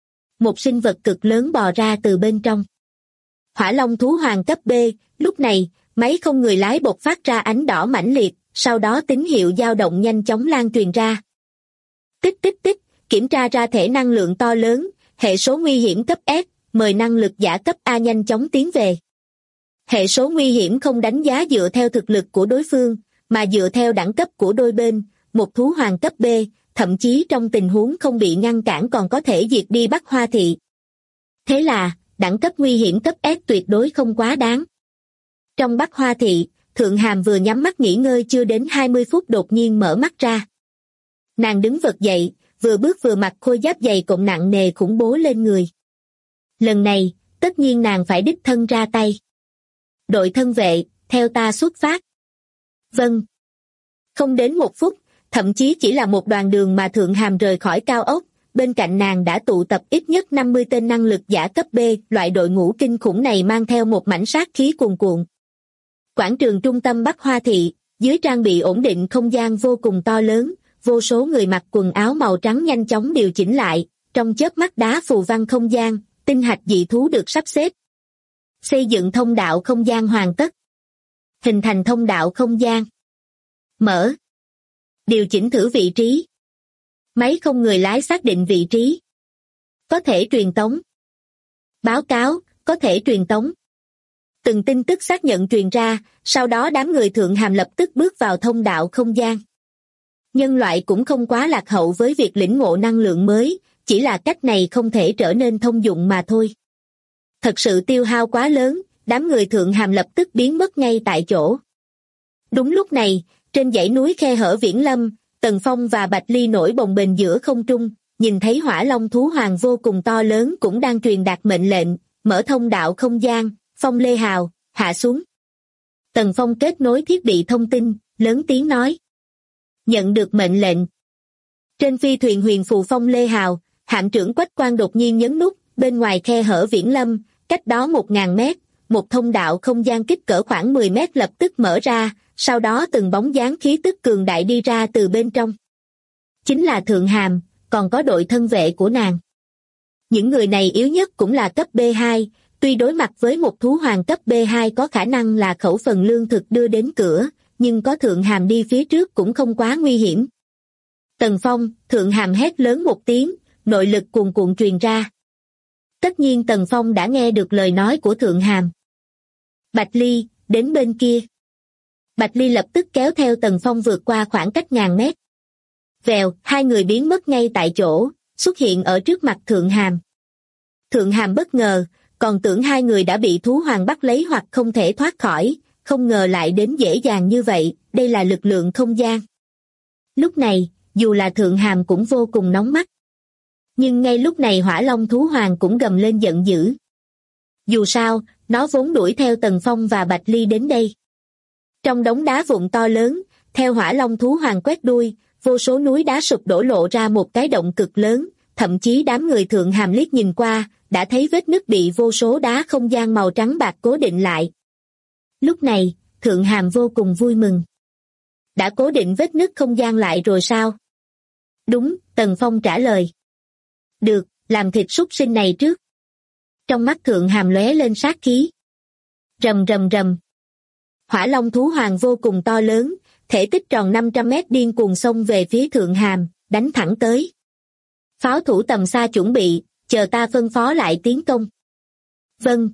Một sinh vật cực lớn bò ra từ bên trong. Hỏa long thú hoàng cấp B, lúc này, máy không người lái bộc phát ra ánh đỏ mãnh liệt, sau đó tín hiệu dao động nhanh chóng lan truyền ra. Tích tích tích, kiểm tra ra thể năng lượng to lớn, hệ số nguy hiểm cấp S, mời năng lực giả cấp A nhanh chóng tiến về. Hệ số nguy hiểm không đánh giá dựa theo thực lực của đối phương, mà dựa theo đẳng cấp của đôi bên, một thú hoàng cấp B, thậm chí trong tình huống không bị ngăn cản còn có thể diệt đi Bắc Hoa Thị. Thế là, đẳng cấp nguy hiểm cấp S tuyệt đối không quá đáng. Trong Bắc Hoa Thị, Thượng Hàm vừa nhắm mắt nghỉ ngơi chưa đến 20 phút đột nhiên mở mắt ra. Nàng đứng vật dậy, vừa bước vừa mặc khôi giáp dày cộm nặng nề khủng bố lên người. Lần này, tất nhiên nàng phải đích thân ra tay. Đội thân vệ, theo ta xuất phát. Vâng. Không đến một phút, thậm chí chỉ là một đoạn đường mà Thượng Hàm rời khỏi cao ốc, bên cạnh nàng đã tụ tập ít nhất 50 tên năng lực giả cấp B, loại đội ngũ kinh khủng này mang theo một mảnh sát khí cuồn cuộn. Quảng trường trung tâm Bắc Hoa Thị, dưới trang bị ổn định không gian vô cùng to lớn, vô số người mặc quần áo màu trắng nhanh chóng điều chỉnh lại, trong chớp mắt đá phù văn không gian, tinh hạch dị thú được sắp xếp. Xây dựng thông đạo không gian hoàn tất. Hình thành thông đạo không gian. Mở. Điều chỉnh thử vị trí. Máy không người lái xác định vị trí. Có thể truyền tống. Báo cáo, có thể truyền tống. Từng tin tức xác nhận truyền ra, sau đó đám người Thượng Hàm lập tức bước vào thông đạo không gian. Nhân loại cũng không quá lạc hậu với việc lĩnh ngộ năng lượng mới, chỉ là cách này không thể trở nên thông dụng mà thôi. Thật sự tiêu hao quá lớn, đám người Thượng Hàm lập tức biến mất ngay tại chỗ. Đúng lúc này, trên dãy núi khe hở Viễn Lâm, Tần Phong và Bạch Ly nổi bồng bềnh giữa không trung, nhìn thấy hỏa long thú hoàng vô cùng to lớn cũng đang truyền đạt mệnh lệnh, mở thông đạo không gian, Phong Lê Hào, hạ xuống. Tần Phong kết nối thiết bị thông tin, lớn tiếng nói. Nhận được mệnh lệnh. Trên phi thuyền huyền phù Phong Lê Hào, hạm trưởng Quách Quang đột nhiên nhấn nút, bên ngoài khe hở Viễn Lâm, cách đó 1000 mét, một thông đạo không gian kích cỡ khoảng 10 mét lập tức mở ra, sau đó từng bóng dáng khí tức cường đại đi ra từ bên trong. Chính là Thượng Hàm, còn có đội thân vệ của nàng. Những người này yếu nhất cũng là cấp B2, tuy đối mặt với một thú hoàng cấp B2 có khả năng là khẩu phần lương thực đưa đến cửa, nhưng có Thượng Hàm đi phía trước cũng không quá nguy hiểm. Tần Phong, Thượng Hàm hét lớn một tiếng, nội lực cuồn cuộn truyền ra. Tất nhiên Tần Phong đã nghe được lời nói của Thượng Hàm. Bạch Ly, đến bên kia. Bạch Ly lập tức kéo theo Tần Phong vượt qua khoảng cách ngàn mét. Vèo, hai người biến mất ngay tại chỗ, xuất hiện ở trước mặt Thượng Hàm. Thượng Hàm bất ngờ, còn tưởng hai người đã bị thú hoàng bắt lấy hoặc không thể thoát khỏi, không ngờ lại đến dễ dàng như vậy, đây là lực lượng không gian. Lúc này, dù là Thượng Hàm cũng vô cùng nóng mắt. Nhưng ngay lúc này Hỏa Long thú hoàng cũng gầm lên giận dữ. Dù sao, nó vốn đuổi theo Tần Phong và Bạch Ly đến đây. Trong đống đá vụn to lớn, theo Hỏa Long thú hoàng quét đuôi, vô số núi đá sụp đổ lộ ra một cái động cực lớn, thậm chí đám người Thượng Hàm liếc nhìn qua, đã thấy vết nứt bị vô số đá không gian màu trắng bạc cố định lại. Lúc này, Thượng Hàm vô cùng vui mừng. Đã cố định vết nứt không gian lại rồi sao? Đúng, Tần Phong trả lời. Được, làm thịt súc sinh này trước. Trong mắt Thượng Hàm lóe lên sát khí. Rầm rầm rầm. Hỏa Long thú hoàng vô cùng to lớn, thể tích tròn 500 mét điên cuồng xông về phía Thượng Hàm, đánh thẳng tới. Pháo thủ tầm xa chuẩn bị, chờ ta phân phó lại tiến công. Vâng.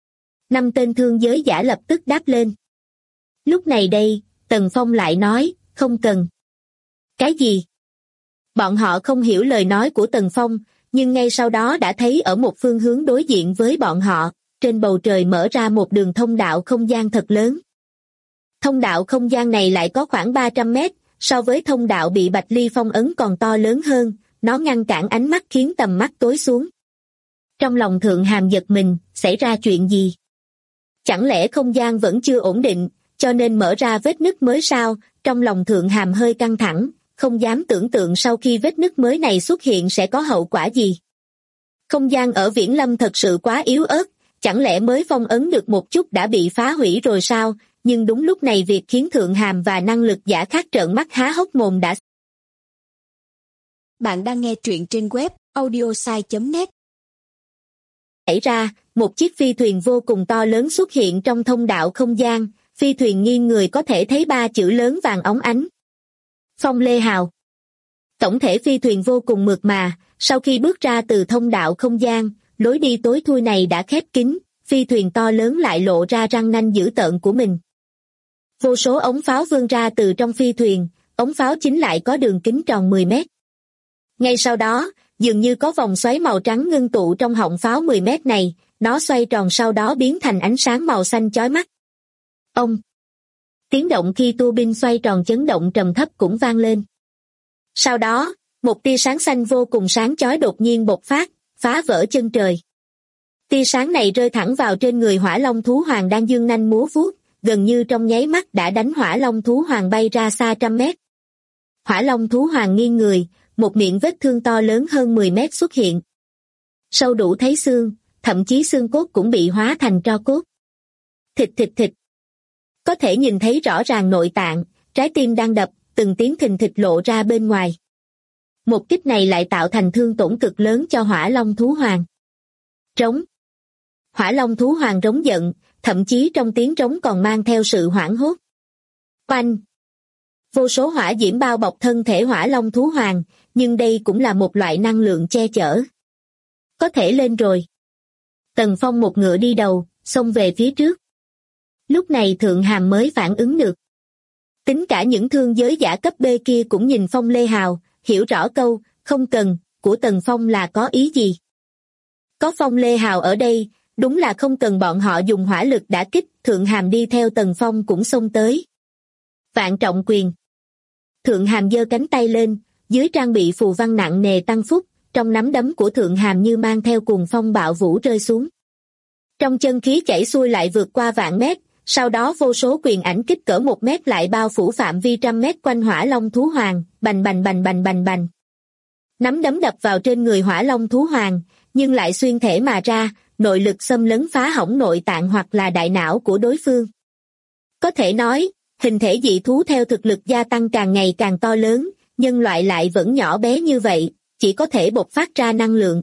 5 tên thương giới giả lập tức đáp lên. Lúc này đây, Tần Phong lại nói, không cần. Cái gì? Bọn họ không hiểu lời nói của Tần Phong, nhưng ngay sau đó đã thấy ở một phương hướng đối diện với bọn họ, trên bầu trời mở ra một đường thông đạo không gian thật lớn. Thông đạo không gian này lại có khoảng 300 mét, so với thông đạo bị Bạch Ly phong ấn còn to lớn hơn, nó ngăn cản ánh mắt khiến tầm mắt tối xuống. Trong lòng Thượng Hàm giật mình, xảy ra chuyện gì? Chẳng lẽ không gian vẫn chưa ổn định, cho nên mở ra vết nứt mới sao? Trong lòng Thượng Hàm hơi căng thẳng, không dám tưởng tượng sau khi vết nứt mới này xuất hiện sẽ có hậu quả gì. Không gian ở Viễn Lâm thật sự quá yếu ớt, chẳng lẽ mới phong ấn được một chút đã bị phá hủy rồi sao? Nhưng đúng lúc này việc khiến Thượng Hàm và năng lực giả khác trợn mắt há hốc mồm đã. Bạn đang nghe truyện trên web audiosai.net. Xảy ra, một chiếc phi thuyền vô cùng to lớn xuất hiện trong thông đạo không gian, phi thuyền nghiêng người có thể thấy 3 chữ lớn vàng óng ánh. Phong Lê Hào. Tổng thể phi thuyền vô cùng mượt mà, sau khi bước ra từ thông đạo không gian, lối đi tối thui này đã khép kín, phi thuyền to lớn lại lộ ra răng nanh dữ tợn của mình. Vô số ống pháo vươn ra từ trong phi thuyền, ống pháo chính lại có đường kính tròn 10 mét. Ngay sau đó, dường như có vòng xoáy màu trắng ngưng tụ trong họng pháo 10 mét này, nó xoay tròn sau đó biến thành ánh sáng màu xanh chói mắt. Ông! Tiếng động khi tua bin xoay tròn chấn động trầm thấp cũng vang lên. Sau đó, một tia sáng xanh vô cùng sáng chói đột nhiên bộc phát, phá vỡ chân trời. Tia sáng này rơi thẳng vào trên người Hỏa Long thú hoàng đang dương nanh múa vuốt, gần như trong nháy mắt đã đánh Hỏa Long thú hoàng bay ra xa trăm mét. Hỏa Long thú hoàng nghiêng người, một miệng vết thương to lớn hơn 10 mét xuất hiện. Sâu đủ thấy xương, thậm chí xương cốt cũng bị hóa thành tro cốt. Thịt thịt thịt. Có thể nhìn thấy rõ ràng nội tạng, trái tim đang đập, từng tiếng thình thịch lộ ra bên ngoài. Một kích này lại tạo thành thương tổn cực lớn cho Hỏa Long thú hoàng. Trống. Hỏa Long thú hoàng rống giận, thậm chí trong tiếng trống còn mang theo sự hoảng hốt. Oanh! Vô số hỏa diễm bao bọc thân thể Hỏa Long thú hoàng, nhưng đây cũng là một loại năng lượng che chở. Có thể lên rồi. Tần Phong một ngựa đi đầu, xông về phía trước. Lúc này Thượng Hàm mới phản ứng được. Tính cả những thương giới giả cấp B kia cũng nhìn Phong Lê Hào, hiểu rõ câu, không cần, của Tần Phong là có ý gì. Có Phong Lê Hào ở đây, đúng là không cần bọn họ dùng hỏa lực đả kích, Thượng Hàm đi theo Tần Phong cũng xông tới. Vạn trọng quyền. Thượng Hàm giơ cánh tay lên, dưới trang bị phù văn nặng nề tăng phúc, trong nắm đấm của Thượng Hàm như mang theo cuồng phong bạo vũ rơi xuống. Trong chân khí chảy xuôi lại vượt qua vạn mét, sau đó vô số quyền ảnh kích cỡ 1 mét lại bao phủ phạm vi trăm mét quanh Hỏa Long thú hoàng, bành bành bành bành bành bành. Nắm đấm đập vào trên người Hỏa Long thú hoàng, nhưng lại xuyên thể mà ra, nội lực xâm lấn phá hỏng nội tạng hoặc là đại não của đối phương. Có thể nói, hình thể dị thú theo thực lực gia tăng càng ngày càng to lớn, nhân loại lại vẫn nhỏ bé như vậy, chỉ có thể bộc phát ra năng lượng.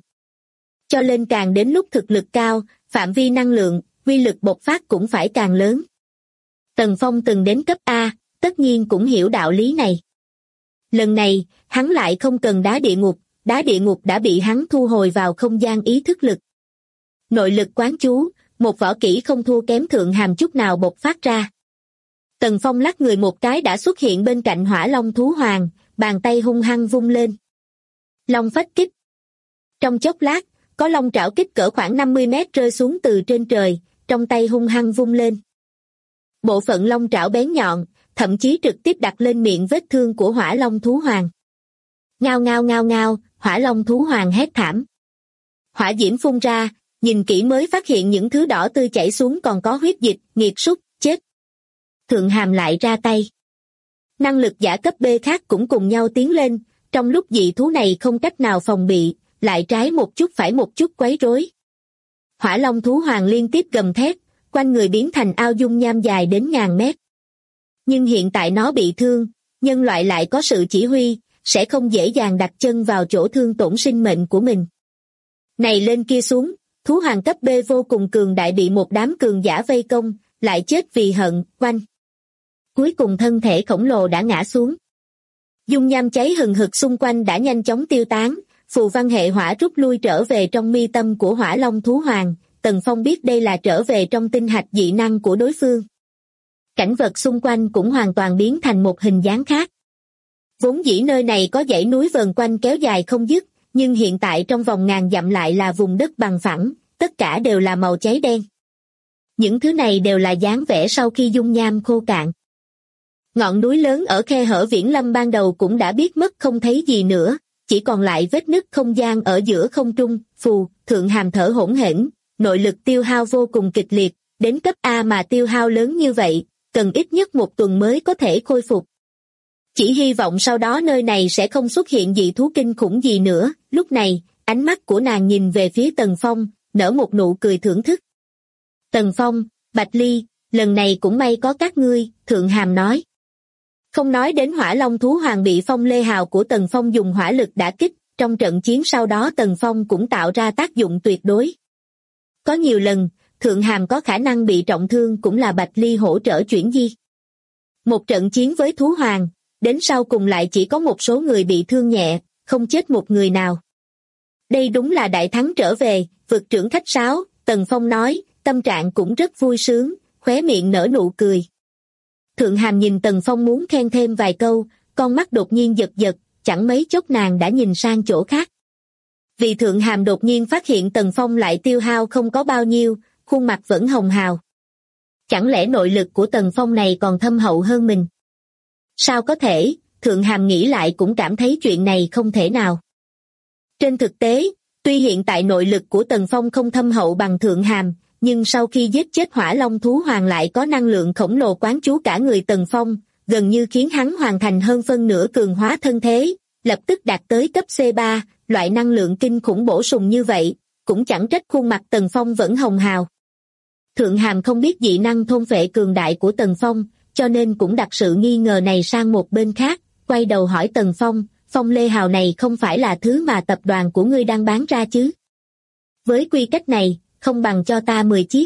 Cho nên càng đến lúc thực lực cao, phạm vi năng lượng, uy lực bộc phát cũng phải càng lớn. Tần Phong từng đến cấp A, tất nhiên cũng hiểu đạo lý này. Lần này, hắn lại không cần đá địa ngục đã bị hắn thu hồi vào không gian ý thức lực. Nội lực quán chú, một võ kỹ không thua kém Thượng Hàm chút nào bộc phát ra. Tần Phong lắc người một cái đã xuất hiện bên cạnh Hỏa Long thú hoàng, bàn tay hung hăng vung lên. Long phách kích. Trong chốc lát, có long trảo kích cỡ khoảng 50 mét rơi xuống từ trên trời, trong tay hung hăng vung lên. Bộ phận long trảo bén nhọn, thậm chí trực tiếp đặt lên miệng vết thương của Hỏa Long thú hoàng. Ngao ngao ngao ngao, Hỏa Long thú hoàng hét thảm. Hỏa diễm phun ra, nhìn kỹ mới phát hiện những thứ đỏ tươi chảy xuống còn có huyết dịch, nghiệt súc, chết. Thượng Hàm lại ra tay. Năng lực giả cấp B khác cũng cùng nhau tiến lên, trong lúc dị thú này không cách nào phòng bị, lại trái một chút phải một chút quấy rối. Hỏa Long thú hoàng liên tiếp gầm thét, quanh người biến thành ao dung nham dài đến ngàn mét. Nhưng hiện tại nó bị thương, nhân loại lại có sự chỉ huy, sẽ không dễ dàng đặt chân vào chỗ thương tổn sinh mệnh của mình. Này lên kia xuống, thú hoàng cấp B vô cùng cường đại bị một đám cường giả vây công, lại chết vì hận, oanh. Cuối cùng thân thể khổng lồ đã ngã xuống. Dung nham cháy hừng hực xung quanh đã nhanh chóng tiêu tán, phù văn hệ hỏa rút lui trở về trong mi tâm của Hỏa Long thú hoàng, Tần Phong biết đây là trở về trong tinh hạch dị năng của đối phương. Cảnh vật xung quanh cũng hoàn toàn biến thành một hình dáng khác. Vốn dĩ nơi này có dãy núi vờn quanh kéo dài không dứt, nhưng hiện tại trong vòng ngàn dặm lại là vùng đất bằng phẳng, tất cả đều là màu cháy đen. Những thứ này đều là dáng vẻ sau khi dung nham khô cạn. Ngọn núi lớn ở khe hở Viễn Lâm ban đầu cũng đã biết mất không thấy gì nữa, chỉ còn lại vết nứt không gian ở giữa không trung. Phù, Thượng Hàm thở hổn hển, nội lực tiêu hao vô cùng kịch liệt, đến cấp A mà tiêu hao lớn như vậy, cần ít nhất một tuần mới có thể khôi phục. Chỉ hy vọng sau đó nơi này sẽ không xuất hiện dị thú kinh khủng gì nữa. Lúc này, ánh mắt của nàng nhìn về phía Tần Phong, nở một nụ cười thưởng thức. Tần Phong, Bạch Ly, lần này cũng may có các ngươi, Thượng Hàm nói. Không nói đến Hỏa Long thú hoàng bị Phong Lê Hào của Tần Phong dùng hỏa lực đả kích, trong trận chiến sau đó Tần Phong cũng tạo ra tác dụng tuyệt đối. Có nhiều lần, Thượng Hàm có khả năng bị trọng thương cũng là Bạch Ly hỗ trợ chuyển di. Một trận chiến với thú hoàng, đến sau cùng lại chỉ có một số người bị thương nhẹ, không chết một người nào. Đây đúng là đại thắng trở về, vực trưởng khách sáo, Tần Phong nói, tâm trạng cũng rất vui sướng, khóe miệng nở nụ cười. Thượng Hàm nhìn Tần Phong muốn khen thêm vài câu, con mắt đột nhiên giật giật, chẳng mấy chốc nàng đã nhìn sang chỗ khác. Vì Thượng Hàm đột nhiên phát hiện Tần Phong lại tiêu hao không có bao nhiêu, khuôn mặt vẫn hồng hào. Chẳng lẽ nội lực của Tần Phong này còn thâm hậu hơn mình? Sao có thể, Thượng Hàm nghĩ lại cũng cảm thấy chuyện này không thể nào. Trên thực tế, tuy hiện tại nội lực của Tần Phong không thâm hậu bằng Thượng Hàm, nhưng sau khi giết chết Hỏa Long thú hoàng lại có năng lượng khổng lồ quán trú cả người Tần Phong, gần như khiến hắn hoàn thành hơn phân nửa cường hóa thân thế, lập tức đạt tới cấp C3, loại năng lượng kinh khủng bổ sung như vậy, cũng chẳng trách khuôn mặt Tần Phong vẫn hồng hào. Thượng Hàm không biết dị năng thôn phệ cường đại của Tần Phong, cho nên cũng đặt sự nghi ngờ này sang một bên khác, quay đầu hỏi Tần Phong, Phong Lê Hào này không phải là thứ mà tập đoàn của ngươi đang bán ra chứ? Với quy cách này, không bằng cho ta 10 chiếc.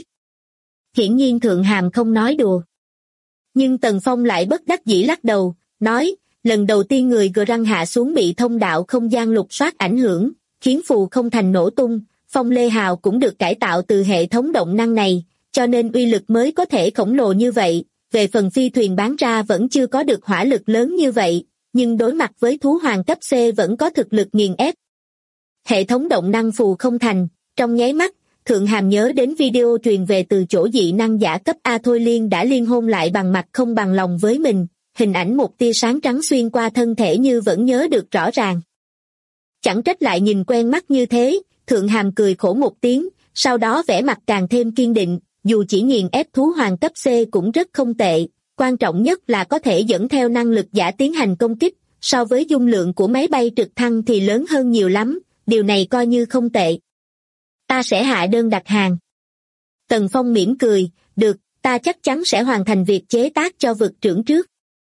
Hiển nhiên Thượng Hàm không nói đùa. Nhưng Tần Phong lại bất đắc dĩ lắc đầu, nói, lần đầu tiên người gờ răng hạ xuống bị thông đạo không gian lục soát ảnh hưởng, khiến phù không thành nổ tung, Phong Lê Hào cũng được cải tạo từ hệ thống động năng này, cho nên uy lực mới có thể khổng lồ như vậy. Về phần phi thuyền bán ra vẫn chưa có được hỏa lực lớn như vậy, nhưng đối mặt với thú hoàng cấp C vẫn có thực lực nghiền ép. Hệ thống động năng phù không thành, trong nháy mắt, Thượng Hàm nhớ đến video truyền về từ chỗ dị năng giả cấp A Thôi Liên đã liên hôn lại bằng mặt không bằng lòng với mình, hình ảnh một tia sáng trắng xuyên qua thân thể như vẫn nhớ được rõ ràng. Chẳng trách lại nhìn quen mắt như thế, Thượng Hàm cười khổ một tiếng, sau đó vẻ mặt càng thêm kiên định, dù chỉ nghiền ép thú hoàng cấp C cũng rất không tệ, quan trọng nhất là có thể dẫn theo năng lực giả tiến hành công kích, so với dung lượng của máy bay trực thăng thì lớn hơn nhiều lắm, điều này coi như không tệ. Ta sẽ hạ đơn đặt hàng. Tần Phong mỉm cười, được, ta chắc chắn sẽ hoàn thành việc chế tác cho vực trưởng trước.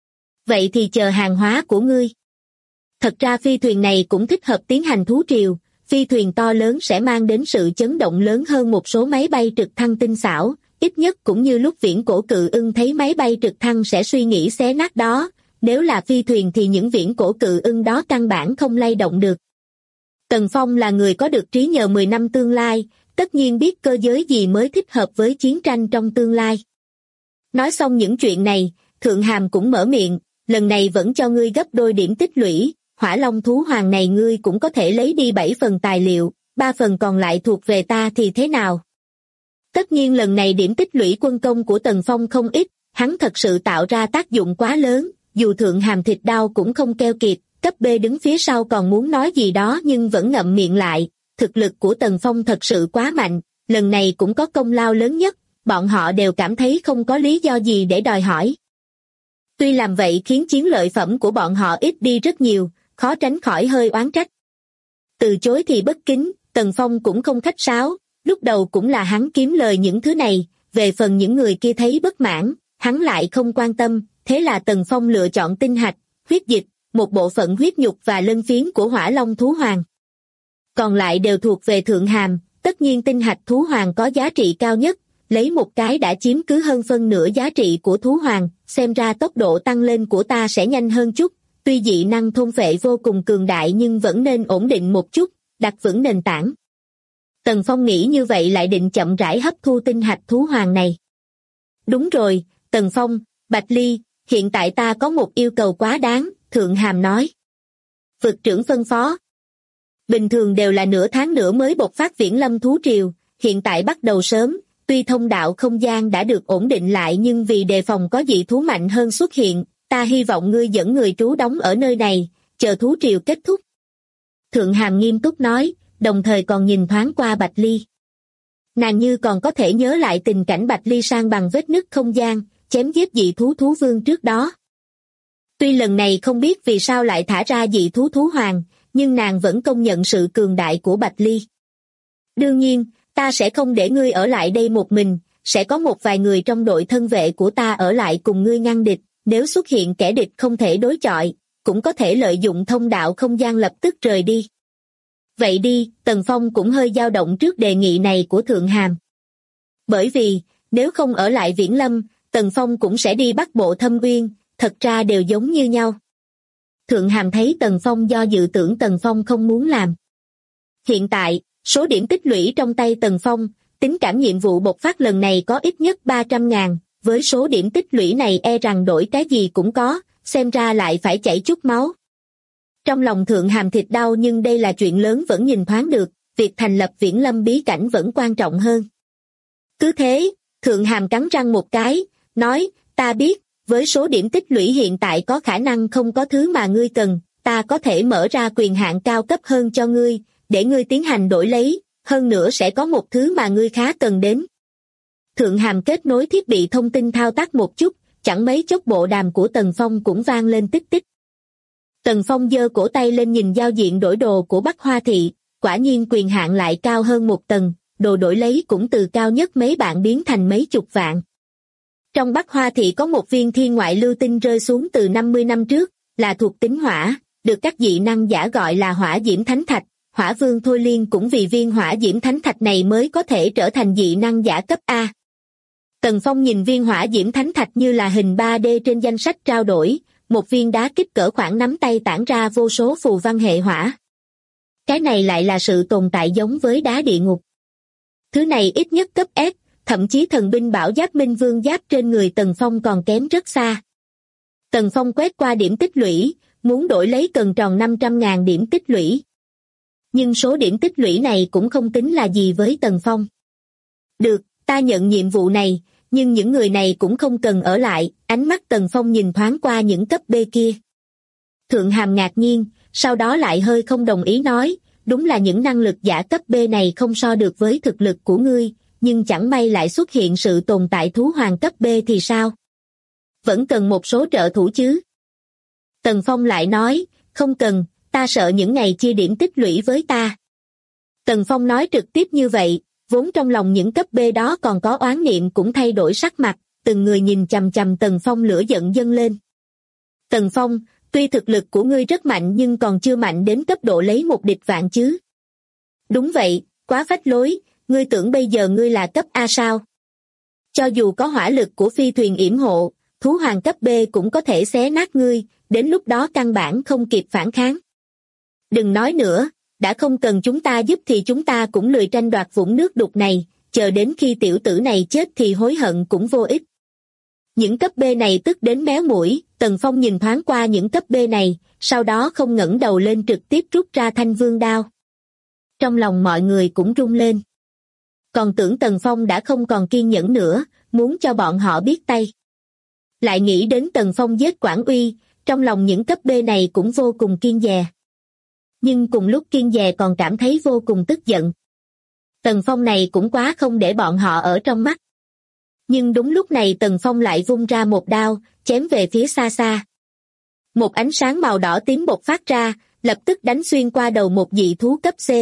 Vậy thì chờ hàng hóa của ngươi. Thật ra phi thuyền này cũng thích hợp tiến hành thú triều, phi thuyền to lớn sẽ mang đến sự chấn động lớn hơn một số máy bay trực thăng tinh xảo, ít nhất cũng như lúc viễn cổ cự ưng thấy máy bay trực thăng sẽ suy nghĩ xé nát đó, nếu là phi thuyền thì những viễn cổ cự ưng đó căn bản không lay động được. Tần Phong là người có được trí nhờ 10 năm tương lai, tất nhiên biết cơ giới gì mới thích hợp với chiến tranh trong tương lai. Nói xong những chuyện này, Thượng Hàm cũng mở miệng, lần này vẫn cho ngươi gấp đôi điểm tích lũy, Hỏa Long thú hoàng này ngươi cũng có thể lấy đi 7 phần tài liệu, 3 phần còn lại thuộc về ta thì thế nào? Tất nhiên lần này điểm tích lũy quân công của Tần Phong không ít, hắn thật sự tạo ra tác dụng quá lớn, dù Thượng Hàm thịt đau cũng không keo kiệt, cấp B đứng phía sau còn muốn nói gì đó nhưng vẫn ngậm miệng lại, thực lực của Tần Phong thật sự quá mạnh, lần này cũng có công lao lớn nhất, bọn họ đều cảm thấy không có lý do gì để đòi hỏi. Tuy làm vậy khiến chiến lợi phẩm của bọn họ ít đi rất nhiều, khó tránh khỏi hơi oán trách. Từ chối thì bất kính, Tần Phong cũng không khách sáo, lúc đầu cũng là hắn kiếm lời những thứ này, về phần những người kia thấy bất mãn, hắn lại không quan tâm, thế là Tần Phong lựa chọn tinh hạch, huyết dịch, một bộ phận huyết nhục và lân phiến của Hỏa Long thú hoàng. Còn lại đều thuộc về Thượng Hàm, tất nhiên tinh hạch thú hoàng có giá trị cao nhất, lấy một cái đã chiếm cứ hơn phân nửa giá trị của thú hoàng, xem ra tốc độ tăng lên của ta sẽ nhanh hơn chút, tuy dị năng thôn phệ vô cùng cường đại nhưng vẫn nên ổn định một chút, đặt vững nền tảng. Tần Phong nghĩ như vậy lại định chậm rãi hấp thu tinh hạch thú hoàng này. Đúng rồi, Tần Phong, Bạch Ly, hiện tại ta có một yêu cầu quá đáng, Thượng Hàm nói. Vực trưởng phân phó. Bình thường đều là nửa tháng nữa mới bộc phát viễn lâm thú triều, hiện tại bắt đầu sớm, tuy thông đạo không gian đã được ổn định lại nhưng vì đề phòng có dị thú mạnh hơn xuất hiện, ta hy vọng ngươi dẫn người trú đóng ở nơi này, chờ thú triều kết thúc. Thượng Hàm nghiêm túc nói, đồng thời còn nhìn thoáng qua Bạch Ly. Nàng như còn có thể nhớ lại tình cảnh Bạch Ly sang bằng vết nứt không gian, chém giết dị thú thú vương trước đó. Tuy lần này không biết vì sao lại thả ra dị thú thú hoàng, nhưng nàng vẫn công nhận sự cường đại của Bạch Ly. Đương nhiên, ta sẽ không để ngươi ở lại đây một mình, sẽ có một vài người trong đội thân vệ của ta ở lại cùng ngươi ngăn địch, nếu xuất hiện kẻ địch không thể đối chọi, cũng có thể lợi dụng thông đạo không gian lập tức rời đi. Vậy đi, Tần Phong cũng hơi dao động trước đề nghị này của Thượng Hàm. Bởi vì, nếu không ở lại Viễn Lâm, Tần Phong cũng sẽ đi Bắc Bộ Thâm Uyên, thật ra đều giống như nhau. Thượng Hàm thấy Tần Phong do dự tưởng Tần Phong không muốn làm. Hiện tại, số điểm tích lũy trong tay Tần Phong, tính cảm nhiệm vụ bộc phát lần này có ít nhất 300.000, với số điểm tích lũy này e rằng đổi cái gì cũng có, xem ra lại phải chảy chút máu. Trong lòng Thượng Hàm thịt đau nhưng đây là chuyện lớn vẫn nhìn thoáng được, việc thành lập Viễn Lâm bí cảnh vẫn quan trọng hơn. Cứ thế, Thượng Hàm cắn răng một cái, nói, ta biết, với số điểm tích lũy hiện tại có khả năng không có thứ mà ngươi cần, ta có thể mở ra quyền hạn cao cấp hơn cho ngươi, để ngươi tiến hành đổi lấy, hơn nữa sẽ có một thứ mà ngươi khá cần đến. Thượng Hàm kết nối thiết bị thông tin thao tác một chút, chẳng mấy chốc bộ đàm của Tần Phong cũng vang lên tích tích. Tần Phong giơ cổ tay lên nhìn giao diện đổi đồ của Bắc Hoa Thị, quả nhiên quyền hạn lại cao hơn một tầng, đồ đổi lấy cũng từ cao nhất mấy bạn biến thành mấy chục vạn. Trong Bắc Hoa Thị có một viên thiên ngoại lưu tinh rơi xuống từ 50 năm trước, là thuộc tính hỏa, được các dị năng giả gọi là hỏa diễm thánh thạch. Hỏa vương Thôi Liên cũng vì viên hỏa diễm thánh thạch này mới có thể trở thành dị năng giả cấp A. Tần Phong nhìn viên hỏa diễm thánh thạch như là hình 3D trên danh sách trao đổi, một viên đá kích cỡ khoảng nắm tay tản ra vô số phù văn hệ hỏa. Cái này lại là sự tồn tại giống với đá địa ngục. Thứ này ít nhất cấp S, thậm chí thần binh bảo giáp minh vương giáp trên người Tần Phong còn kém rất xa. Tần Phong quét qua điểm tích lũy, muốn đổi lấy cần tròn 500.000 điểm tích lũy. Nhưng số điểm tích lũy này cũng không tính là gì với Tần Phong. Được, ta nhận nhiệm vụ này, nhưng những người này cũng không cần ở lại, ánh mắt Tần Phong nhìn thoáng qua những cấp B kia. Thượng Hàm ngạc nhiên, sau đó lại hơi không đồng ý nói, đúng là những năng lực giả cấp B này không so được với thực lực của ngươi, nhưng chẳng may lại xuất hiện sự tồn tại thú hoàng cấp B thì sao? Vẫn cần một số trợ thủ chứ? Tần Phong lại nói, không cần, ta sợ những ngày chia điểm tích lũy với ta. Tần Phong nói trực tiếp như vậy, vốn trong lòng những cấp B đó còn có oán niệm cũng thay đổi sắc mặt, từng người nhìn chằm chằm Tần Phong lửa giận dâng lên. Tần Phong, tuy thực lực của ngươi rất mạnh nhưng còn chưa mạnh đến cấp độ lấy một địch vạn chứ. Đúng vậy, quá phách lối, ngươi tưởng bây giờ ngươi là cấp A sao? Cho dù có hỏa lực của phi thuyền yểm hộ, thú hoàng cấp B cũng có thể xé nát ngươi, đến lúc đó căn bản không kịp phản kháng. Đừng nói nữa, đã không cần chúng ta giúp thì chúng ta cũng lười tranh đoạt vũng nước đục này, chờ đến khi tiểu tử này chết thì hối hận cũng vô ích. Những cấp B này tức đến méo mũi, Tần Phong nhìn thoáng qua những cấp B này, sau đó không ngẩng đầu lên trực tiếp rút ra thanh vương đao. Trong lòng mọi người cũng rung lên. Còn tưởng Tần Phong đã không còn kiên nhẫn nữa, muốn cho bọn họ biết tay. Lại nghĩ đến Tần Phong giết Quản Uy, trong lòng những cấp B này cũng vô cùng kiêng dè. Nhưng cùng lúc kiêng dè còn cảm thấy vô cùng tức giận. Tần Phong này cũng quá không để bọn họ ở trong mắt. Nhưng đúng lúc này Tần Phong lại vung ra một đao, chém về phía xa xa. Một ánh sáng màu đỏ tím bộc phát ra, lập tức đánh xuyên qua đầu một dị thú cấp C.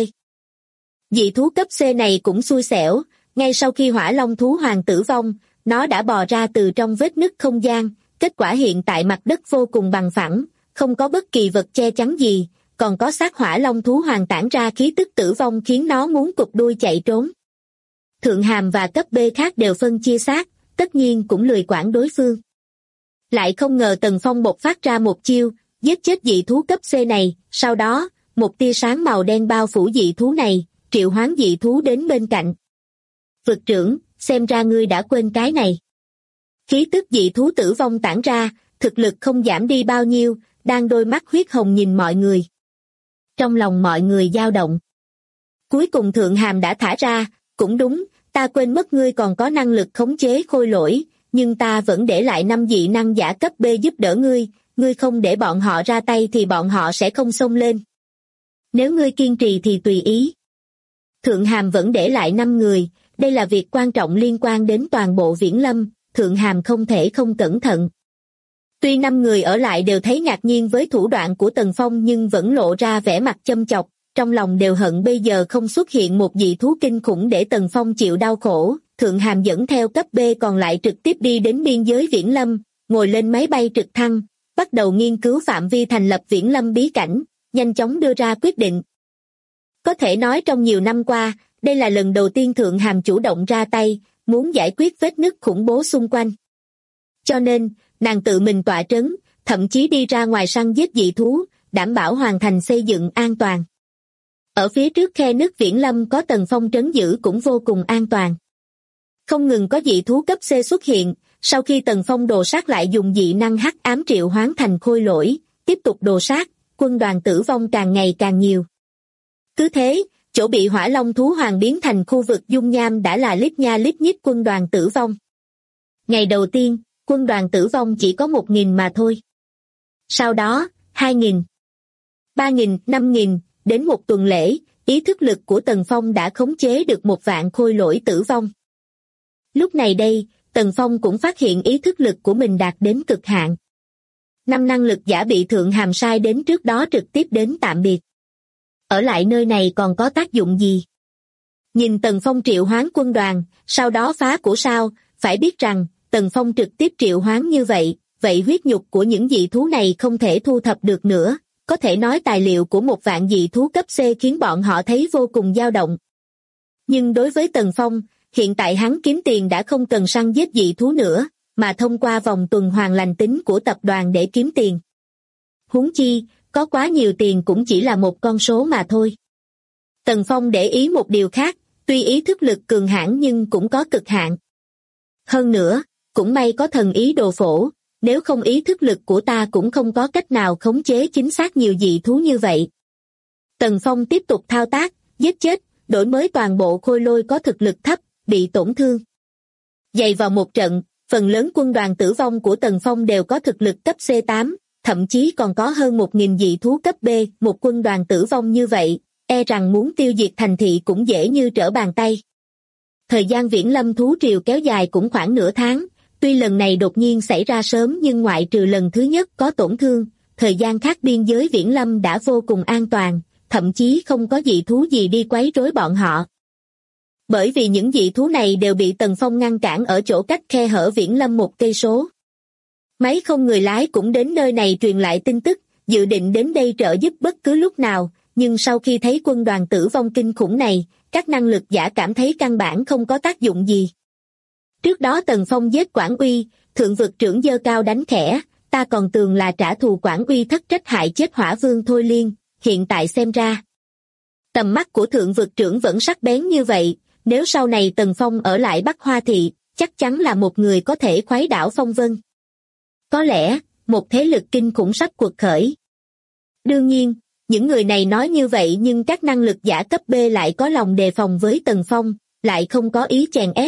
Dị thú cấp C này cũng xui xẻo, ngay sau khi Hỏa Long thú hoàng tử vong, nó đã bò ra từ trong vết nứt không gian, kết quả hiện tại mặt đất vô cùng bằng phẳng, không có bất kỳ vật che chắn gì, còn có xác Hỏa Long thú hoàng tản ra khí tức tử vong khiến nó muốn cụp đuôi chạy trốn. Thượng Hàm và cấp B khác đều phân chia xác, tất nhiên cũng lười quản đối phương. Lại không ngờ Tần Phong bộc phát ra một chiêu, giết chết dị thú cấp C này, sau đó, một tia sáng màu đen bao phủ dị thú này, triệu hoán dị thú đến bên cạnh. Vực trưởng, xem ra ngươi đã quên cái này. Khí tức dị thú tử vong tản ra, thực lực không giảm đi bao nhiêu, đang đôi mắt huyết hồng nhìn mọi người. Trong lòng mọi người dao động. Cuối cùng Thượng Hàm đã thả ra, cũng đúng, ta quên mất ngươi còn có năng lực khống chế khôi lỗi, nhưng ta vẫn để lại 5 dị năng giả cấp B giúp đỡ ngươi không để bọn họ ra tay thì bọn họ sẽ không xông lên. Nếu ngươi kiên trì thì tùy ý. Thượng Hàm vẫn để lại 5 người, đây là việc quan trọng liên quan đến toàn bộ Viễn Lâm, Thượng Hàm không thể không cẩn thận. Tuy 5 người ở lại đều thấy ngạc nhiên với thủ đoạn của Tần Phong nhưng vẫn lộ ra vẻ mặt châm chọc, trong lòng đều hận bây giờ không xuất hiện một dị thú kinh khủng để Tần Phong chịu đau khổ. Thượng Hàm dẫn theo cấp B còn lại trực tiếp đi đến biên giới Viễn Lâm, ngồi lên máy bay trực thăng, bắt đầu nghiên cứu phạm vi thành lập Viễn Lâm bí cảnh, nhanh chóng đưa ra quyết định. Có thể nói trong nhiều năm qua, đây là lần đầu tiên Thượng Hàm chủ động ra tay, muốn giải quyết vết nứt khủng bố xung quanh. Cho nên, nàng tự mình tọa trấn, thậm chí đi ra ngoài săn giết dị thú, đảm bảo hoàn thành xây dựng an toàn. Ở phía trước khe nứt Viễn Lâm có Tần Phong trấn giữ cũng vô cùng an toàn. Không ngừng có dị thú cấp C xuất hiện, sau khi Tần Phong đồ sát lại dùng dị năng hắc ám triệu hoán thành khôi lỗi, tiếp tục đồ sát, quân đoàn tử vong càng ngày càng nhiều. Cứ thế, chỗ bị Hỏa Long thú hoàng biến thành khu vực dung nham đã là lít nha lít nhít quân đoàn tử vong. Ngày đầu tiên, quân đoàn tử vong chỉ có 1.000 mà thôi. Sau đó, 2.000, 3.000, 5.000, đến một tuần lễ, ý thức lực của Tần Phong đã khống chế được 1 vạn khôi lỗi tử vong. Lúc này đây, Tần Phong cũng phát hiện ý thức lực của mình đạt đến cực hạn. 5 năng lực giả bị Thượng Hàm sai đến trước đó trực tiếp đến tạm biệt. Ở lại nơi này còn có tác dụng gì? Nhìn Tần Phong triệu hoán quân đoàn, sau đó phá của sao, phải biết rằng, Tần Phong trực tiếp triệu hoán như vậy, vậy huyết nhục của những dị thú này không thể thu thập được nữa, có thể nói tài liệu của 1 vạn dị thú cấp C khiến bọn họ thấy vô cùng dao động. Nhưng đối với Tần Phong, hiện tại hắn kiếm tiền đã không cần săn giết dị thú nữa, mà thông qua vòng tuần hoàn lành tính của tập đoàn để kiếm tiền. Huống chi, có quá nhiều tiền cũng chỉ là một con số mà thôi. Tần Phong để ý một điều khác, tuy ý thức lực cường hãn nhưng cũng có cực hạn. Hơn nữa, cũng may có thần ý đồ phổ, nếu không ý thức lực của ta cũng không có cách nào khống chế chính xác nhiều dị thú như vậy. Tần Phong tiếp tục thao tác, giết chết, đổi mới toàn bộ khôi lôi có thực lực thấp, bị tổn thương. Dày vào một trận, phần lớn quân đoàn tử vong của Tần Phong đều có thực lực cấp C8, thậm chí còn có hơn 1.000 dị thú cấp B, một quân đoàn tử vong như vậy, e rằng muốn tiêu diệt thành thị cũng dễ như trở bàn tay. Thời gian Viễn Lâm thú triều kéo dài cũng khoảng nửa tháng, tuy lần này đột nhiên xảy ra sớm nhưng ngoại trừ lần thứ nhất có tổn thương, thời gian khác biên giới Viễn Lâm đã vô cùng an toàn, thậm chí không có dị thú gì đi quấy rối bọn họ. Bởi vì những dị thú này đều bị Tần Phong ngăn cản ở chỗ cách khe hở Viễn Lâm 1 cây số. Máy không người lái cũng đến nơi này truyền lại tin tức, dự định đến đây trợ giúp bất cứ lúc nào, nhưng sau khi thấy quân đoàn tử vong kinh khủng này, các năng lực giả cảm thấy căn bản không có tác dụng gì. Trước đó Tần Phong giết Quản Uy, thượng vực trưởng giơ cao đánh khẽ, ta còn tưởng là trả thù Quản Uy thất trách hại chết Hỏa Vương Thôi Liên, hiện tại xem ra. Tầm mắt của thượng vực trưởng vẫn sắc bén như vậy, nếu sau này Tần Phong ở lại Bắc Hoa Thị, chắc chắn là một người có thể khuấy đảo phong vân. Có lẽ, một thế lực kinh khủng sắp cuộc khởi. Đương nhiên, những người này nói như vậy nhưng các năng lực giả cấp B lại có lòng đề phòng với Tần Phong, lại không có ý chèn ép.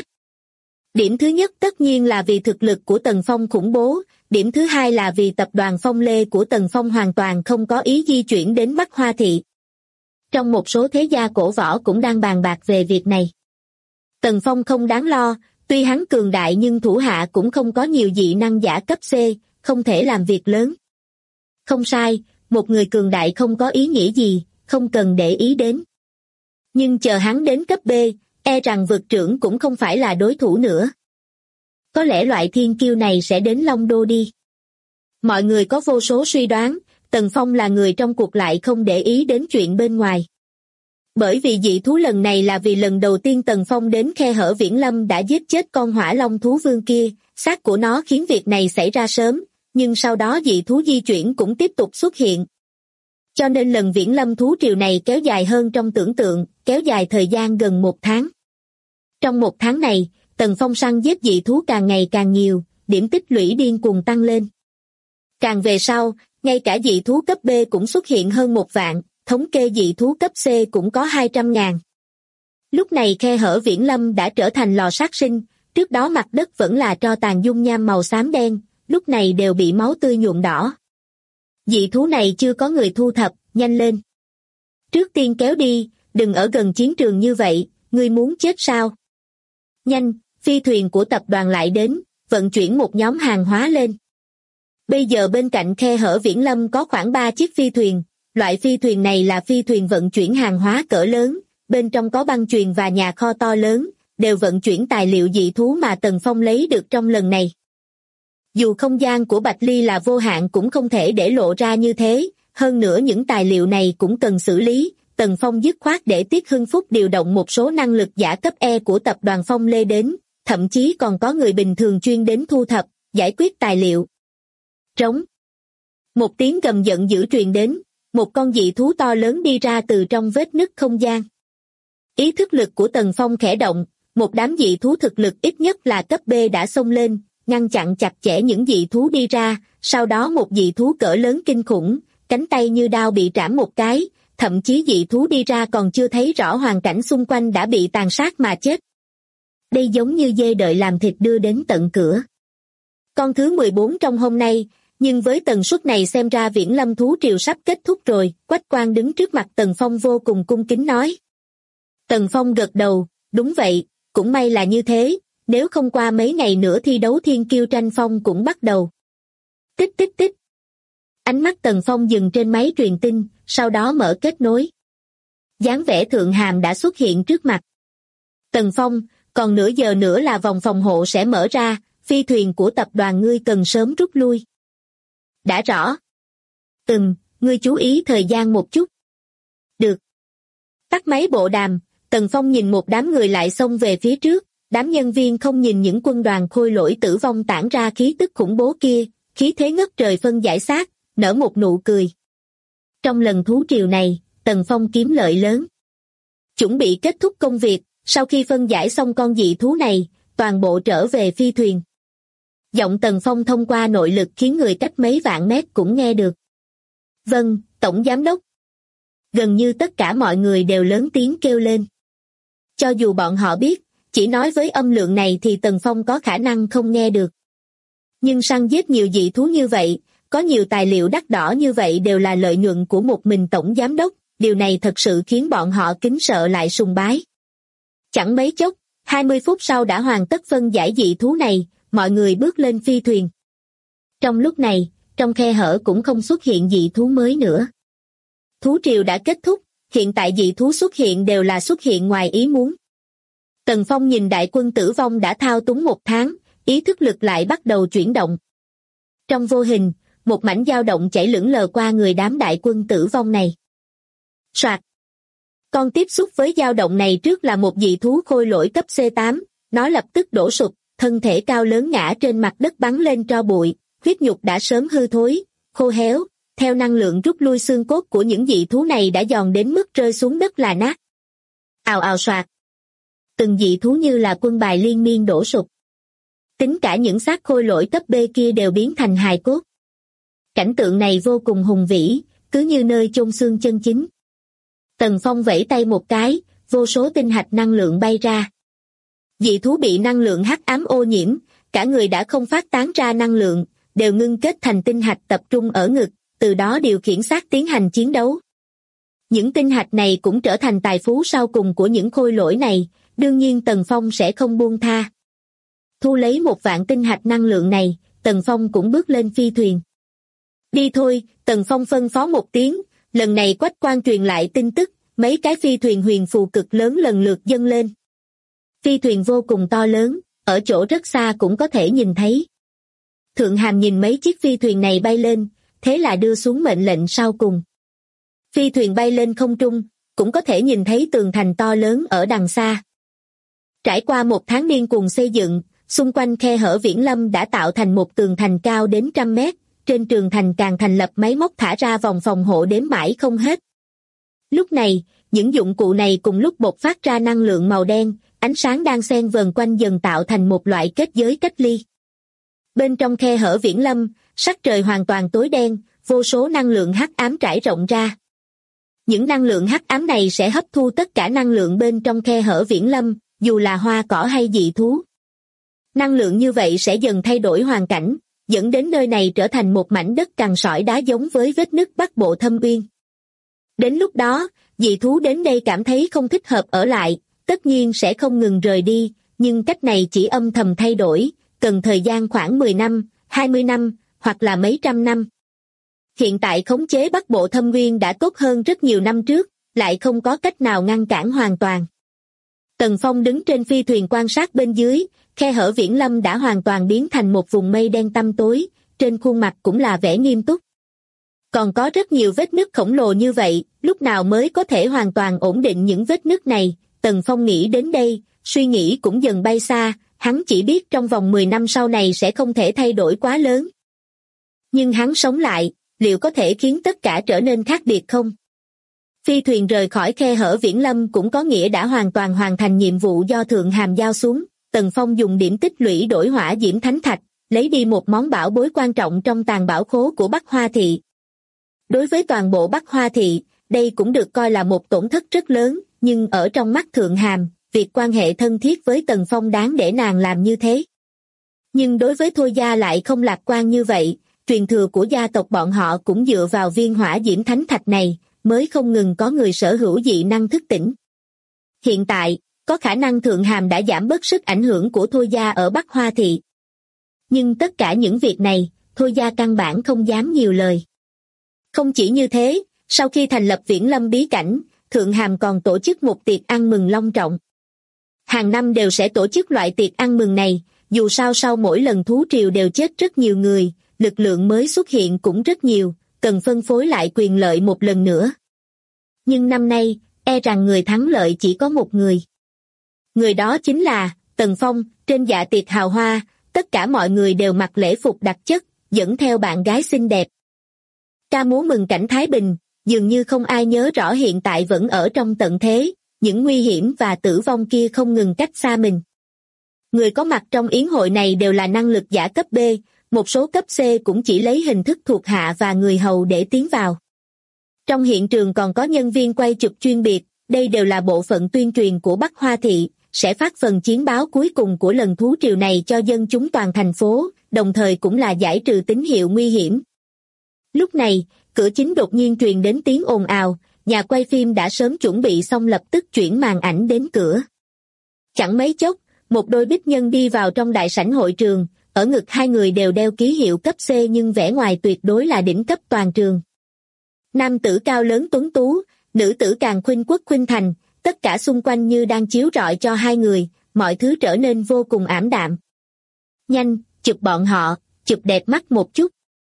Điểm thứ nhất tất nhiên là vì thực lực của Tần Phong khủng bố, điểm thứ hai là vì tập đoàn Phong Lê của Tần Phong hoàn toàn không có ý di chuyển đến Bắc Hoa Thị. Trong một số thế gia cổ võ cũng đang bàn bạc về việc này. Tần Phong không đáng lo, tuy hắn cường đại nhưng thủ hạ cũng không có nhiều dị năng giả cấp C, không thể làm việc lớn. Không sai, một người cường đại không có ý nghĩa gì, không cần để ý đến. Nhưng chờ hắn đến cấp B, e rằng vực trưởng cũng không phải là đối thủ nữa. Có lẽ loại thiên kiêu này sẽ đến Long Đô đi. Mọi người có vô số suy đoán, Tần Phong là người trong cuộc lại không để ý đến chuyện bên ngoài. Bởi vì dị thú lần này là vì lần đầu tiên Tần Phong đến khe hở Viễn Lâm đã giết chết con hỏa long thú vương kia, xác của nó khiến việc này xảy ra sớm, nhưng sau đó dị thú di chuyển cũng tiếp tục xuất hiện. Cho nên lần Viễn Lâm thú triều này kéo dài hơn trong tưởng tượng, kéo dài thời gian gần 1 tháng. Trong 1 tháng này, Tần Phong săn giết dị thú càng ngày càng nhiều, điểm tích lũy điên cuồng tăng lên. Càng về sau, ngay cả dị thú cấp B cũng xuất hiện hơn 1 vạn, thống kê dị thú cấp C cũng có 200.000. Lúc này khe hở Viễn Lâm đã trở thành lò sát sinh, trước đó mặt đất vẫn là tro tàn dung nham màu xám đen, lúc này đều bị máu tươi nhuộm đỏ. Dị thú này chưa có người thu thập, nhanh lên. Trước tiên kéo đi, đừng ở gần chiến trường như vậy, ngươi muốn chết sao? Nhanh, phi thuyền của tập đoàn lại đến, vận chuyển một nhóm hàng hóa lên. Bây giờ bên cạnh khe hở Viễn Lâm có khoảng 3 chiếc phi thuyền, loại phi thuyền này là phi thuyền vận chuyển hàng hóa cỡ lớn, bên trong có băng chuyền và nhà kho to lớn, đều vận chuyển tài liệu dị thú mà Tần Phong lấy được trong lần này. Dù không gian của Bạch Ly là vô hạn cũng không thể để lộ ra như thế, hơn nữa những tài liệu này cũng cần xử lý, Tần Phong dứt khoát để Tiết Hưng Phúc điều động một số năng lực giả cấp E của tập đoàn Phong Lê đến, thậm chí còn có người bình thường chuyên đến thu thập, giải quyết tài liệu. Trống. Một tiếng gầm giận dữ truyền đến, một con dị thú to lớn đi ra từ trong vết nứt không gian. Ý thức lực của Tần Phong khẽ động, một đám dị thú thực lực ít nhất là cấp B đã xông lên, ngăn chặn chặt chẽ những dị thú đi ra, sau đó một dị thú cỡ lớn kinh khủng, cánh tay như đao bị trảm một cái, thậm chí dị thú đi ra còn chưa thấy rõ hoàn cảnh xung quanh đã bị tàn sát mà chết. Đây giống như dê đợi làm thịt đưa đến tận cửa. Con thứ 14 trong hôm nay, nhưng với tần suất này xem ra Viễn Lâm thú triều sắp kết thúc rồi, Quách Quang đứng trước mặt Tần Phong vô cùng cung kính nói. Tần Phong gật đầu, đúng vậy, cũng may là như thế, nếu không qua mấy ngày nữa thi đấu thiên kiêu tranh phong cũng bắt đầu. Tích tích tích. Ánh mắt Tần Phong dừng trên máy truyền tin, sau đó mở kết nối. Dáng vẻ thượng hàm đã xuất hiện trước mặt. Tần Phong, còn nửa giờ nữa là vòng phòng hộ sẽ mở ra, phi thuyền của tập đoàn ngươi cần sớm rút lui. Đã rõ. Ngươi chú ý thời gian một chút. Được. Tắt máy bộ đàm, Tần Phong nhìn một đám người lại xông về phía trước, đám nhân viên không nhìn những quân đoàn khôi lỗi tử vong tản ra khí tức khủng bố kia, khí thế ngất trời phân giải xác, nở một nụ cười. Trong lần thú triều này, Tần Phong kiếm lợi lớn. Chuẩn bị kết thúc công việc, sau khi phân giải xong con dị thú này, toàn bộ trở về phi thuyền. Giọng Tần Phong thông qua nội lực khiến người cách mấy vạn mét cũng nghe được. Vâng, Tổng Giám đốc. Gần như tất cả mọi người đều lớn tiếng kêu lên. Cho dù bọn họ biết, chỉ nói với âm lượng này thì Tần Phong có khả năng không nghe được. Nhưng săn giết nhiều dị thú như vậy, có nhiều tài liệu đắt đỏ như vậy đều là lợi nhuận của một mình Tổng Giám đốc, điều này thật sự khiến bọn họ kính sợ lại sùng bái. Chẳng mấy chốc, 20 phút sau đã hoàn tất phân giải dị thú này, mọi người bước lên phi thuyền. Trong lúc này, trong khe hở cũng không xuất hiện dị thú mới nữa. Thú triều đã kết thúc, hiện tại dị thú xuất hiện đều là xuất hiện ngoài ý muốn. Tần Phong nhìn đại quân tử vong đã thao túng 1 tháng, ý thức lực lại bắt đầu chuyển động. Trong vô hình, một mảnh dao động chảy lững lờ qua người đám đại quân tử vong này. Soạt. Con tiếp xúc với dao động này trước là một dị thú khôi lỗi cấp C8, nó lập tức đổ sụp, thân thể cao lớn ngã trên mặt đất bắn lên tro bụi, huyết nhục đã sớm hư thối, khô héo, theo năng lượng rút lui xương cốt của những dị thú này đã giòn đến mức rơi xuống đất là nát. Ào ào soạt. Từng dị thú như là quân bài liên miên đổ sụp. Tính cả những xác khôi lỗi cấp B kia đều biến thành hài cốt. Cảnh tượng này vô cùng hùng vĩ, cứ như nơi chôn xương chân chính. Tần Phong vẫy tay một cái, vô số tinh hạch năng lượng bay ra. Dị thú bị năng lượng hắc ám ô nhiễm, cả người đã không phát tán ra năng lượng, đều ngưng kết thành tinh hạch tập trung ở ngực, từ đó điều khiển xác tiến hành chiến đấu. Những tinh hạch này cũng trở thành tài phú sau cùng của những khôi lỗi này, đương nhiên Tần Phong sẽ không buông tha. Thu lấy 1.000 tinh hạch năng lượng này, Tần Phong cũng bước lên phi thuyền. Đi thôi, Tần Phong phân phó một tiếng, lần này Quách Quang truyền lại tin tức, mấy cái phi thuyền huyền phù cực lớn lần lượt dâng lên. Phi thuyền vô cùng to lớn, ở chỗ rất xa cũng có thể nhìn thấy. Thượng Hàm nhìn mấy chiếc phi thuyền này bay lên, thế là đưa xuống mệnh lệnh sau cùng. Phi thuyền bay lên không trung, cũng có thể nhìn thấy tường thành to lớn ở đằng xa. Trải qua 1 tháng điên cuồng xây dựng, xung quanh khe hở Viễn Lâm đã tạo thành một tường thành cao đến 100 mét, trên tường thành càng thành lập máy móc thả ra vòng phòng hộ đếm mãi không hết. Lúc này, những dụng cụ này cùng lúc bộc phát ra năng lượng màu đen, ánh sáng đang xen vờn quanh dần tạo thành một loại kết giới cách ly. Bên trong khe hở Viễn Lâm, sắc trời hoàn toàn tối đen, vô số năng lượng hắc ám trải rộng ra. Những năng lượng hắc ám này sẽ hấp thu tất cả năng lượng bên trong khe hở Viễn Lâm, dù là hoa cỏ hay dị thú. Năng lượng như vậy sẽ dần thay đổi hoàn cảnh, dẫn đến nơi này trở thành một mảnh đất cằn sỏi đá giống với vết nứt Bắc Bộ Thâm Uyên. Đến lúc đó, dị thú đến đây cảm thấy không thích hợp ở lại, tất nhiên sẽ không ngừng rời đi, nhưng cách này chỉ âm thầm thay đổi, cần thời gian khoảng 10 năm, 20 năm, hoặc là mấy trăm năm. Hiện tại khống chế Bắc Bộ Thâm Uyên đã tốt hơn rất nhiều năm trước, lại không có cách nào ngăn cản hoàn toàn. Tần Phong đứng trên phi thuyền quan sát bên dưới, khe hở Viễn Lâm đã hoàn toàn biến thành một vùng mây đen tăm tối, trên khuôn mặt cũng là vẻ nghiêm túc. Còn có rất nhiều vết nứt khổng lồ như vậy, lúc nào mới có thể hoàn toàn ổn định những vết nứt này? Tần Phong nghĩ đến đây, suy nghĩ cũng dần bay xa, hắn chỉ biết trong vòng 10 năm sau này sẽ không thể thay đổi quá lớn. Nhưng hắn sống lại, liệu có thể khiến tất cả trở nên khác biệt không? Phi thuyền rời khỏi khe hở Viễn Lâm cũng có nghĩa đã hoàn toàn hoàn thành nhiệm vụ do Thượng Hàm giao xuống. Tần Phong dùng điểm tích lũy đổi hỏa diễm thánh thạch, lấy đi một món bảo bối quan trọng trong tàng bảo khố của Bắc Hoa Thị. Đối với toàn bộ Bắc Hoa Thị, đây cũng được coi là một tổn thất rất lớn, nhưng ở trong mắt Thượng Hàm, việc quan hệ thân thiết với Tần Phong đáng để nàng làm như thế. Nhưng đối với Thôi Gia lại không lạc quan như vậy, truyền thừa của gia tộc bọn họ cũng dựa vào viên hỏa diễm thánh thạch này, mới không ngừng có người sở hữu dị năng thức tỉnh. Hiện tại, có khả năng Thượng Hàm đã giảm bớt sức ảnh hưởng của Thôi Gia ở Bắc Hoa Thị. Nhưng tất cả những việc này, Thôi Gia căn bản không dám nhiều lời. Không chỉ như thế, sau khi thành lập Viễn Lâm bí cảnh, Thượng Hàm còn tổ chức một tiệc ăn mừng long trọng. Hàng năm đều sẽ tổ chức loại tiệc ăn mừng này, dù sao sau mỗi lần thú triều đều chết rất nhiều người, lực lượng mới xuất hiện cũng rất nhiều, cần phân phối lại quyền lợi một lần nữa. Nhưng năm nay, e rằng người thắng lợi chỉ có một người. Người đó chính là Tần Phong. Trên dạ tiệc hào hoa, tất cả mọi người đều mặc lễ phục đặc chất, dẫn theo bạn gái xinh đẹp. Ca múa mừng cảnh Thái Bình, dường như không ai nhớ rõ hiện tại vẫn ở trong tận thế, những nguy hiểm và tử vong kia không ngừng cách xa mình. Người có mặt trong yến hội này đều là năng lực giả cấp B, một số cấp C cũng chỉ lấy hình thức thuộc hạ và người hầu để tiến vào. Trong hiện trường còn có nhân viên quay chụp chuyên biệt, đây đều là bộ phận tuyên truyền của Bắc Hoa Thị, sẽ phát phần chiến báo cuối cùng của lần thú triều này cho dân chúng toàn thành phố, đồng thời cũng là giải trừ tín hiệu nguy hiểm. Lúc này, cửa chính đột nhiên truyền đến tiếng ồn ào, nhà quay phim đã sớm chuẩn bị xong lập tức chuyển màn ảnh đến cửa. Chẳng mấy chốc, một đôi bích nhân đi vào trong đại sảnh hội trường, ở ngực hai người đều đeo ký hiệu cấp C nhưng vẻ ngoài tuyệt đối là đỉnh cấp toàn trường. Nam tử cao lớn tuấn tú, nữ tử càng khuynh quốc khuynh thành, tất cả xung quanh như đang chiếu rọi cho hai người, mọi thứ trở nên vô cùng ảm đạm. Nhanh, chụp bọn họ, chụp đẹp mắt một chút.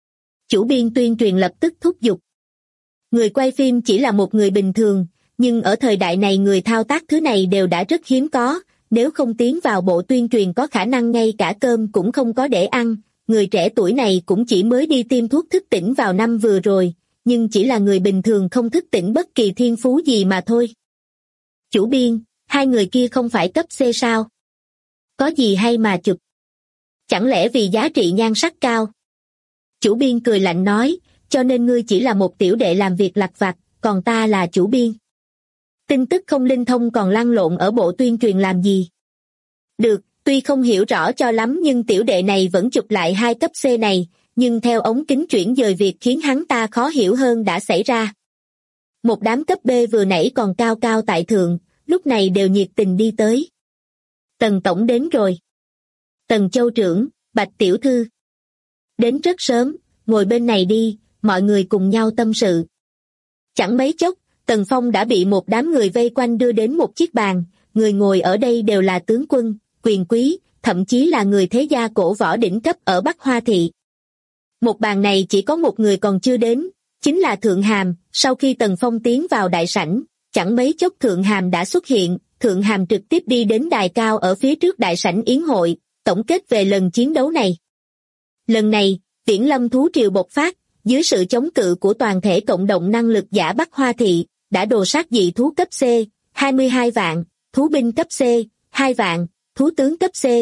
Chủ biên tuyên truyền lập tức thúc giục. Người quay phim chỉ là một người bình thường, nhưng ở thời đại này người thao tác thứ này đều đã rất hiếm có, nếu không tiến vào bộ tuyên truyền có khả năng ngay cả cơm cũng không có để ăn, người trẻ tuổi này cũng chỉ mới đi tiêm thuốc thức tỉnh vào năm vừa rồi, nhưng chỉ là người bình thường không thức tỉnh bất kỳ thiên phú gì mà thôi. Chủ biên, hai người kia không phải cấp C sao? Có gì hay mà chụp? Chẳng lẽ vì giá trị nhan sắc cao? Chủ biên cười lạnh nói, cho nên ngươi chỉ là một tiểu đệ làm việc lặt vặt, còn ta là chủ biên. Tin tức không linh thông còn lăn lộn ở bộ tuyên truyền làm gì? Được, tuy không hiểu rõ cho lắm nhưng tiểu đệ này vẫn chụp lại hai cấp C này, nhưng theo ống kính chuyển dời việc khiến hắn ta khó hiểu hơn đã xảy ra. Một đám cấp B vừa nãy còn cao cao tại thượng, lúc này đều nhiệt tình đi tới. Tần tổng đến rồi. Tần châu trưởng, Bạch tiểu thư. Đến rất sớm, ngồi bên này đi, mọi người cùng nhau tâm sự. Chẳng mấy chốc, Tần Phong đã bị một đám người vây quanh đưa đến một chiếc bàn, người ngồi ở đây đều là tướng quân, quyền quý, thậm chí là người thế gia cổ võ đỉnh cấp ở Bắc Hoa Thị. Một bàn này chỉ có một người còn chưa đến, chính là Thượng Hàm. Sau khi Tần Phong tiến vào đại sảnh, chẳng mấy chốc Thượng Hàm đã xuất hiện. Thượng Hàm trực tiếp đi đến đài cao ở phía trước đại sảnh yến hội, tổng kết về lần chiến đấu này. Lần này, Viễn Lâm thú triều bộc phát, dưới sự chống cự của toàn thể cộng đồng năng lực giả Bắc Hoa Thị, đã đồ sát dị thú cấp C, 22 vạn, thú binh cấp C, 2 vạn, thú tướng cấp C,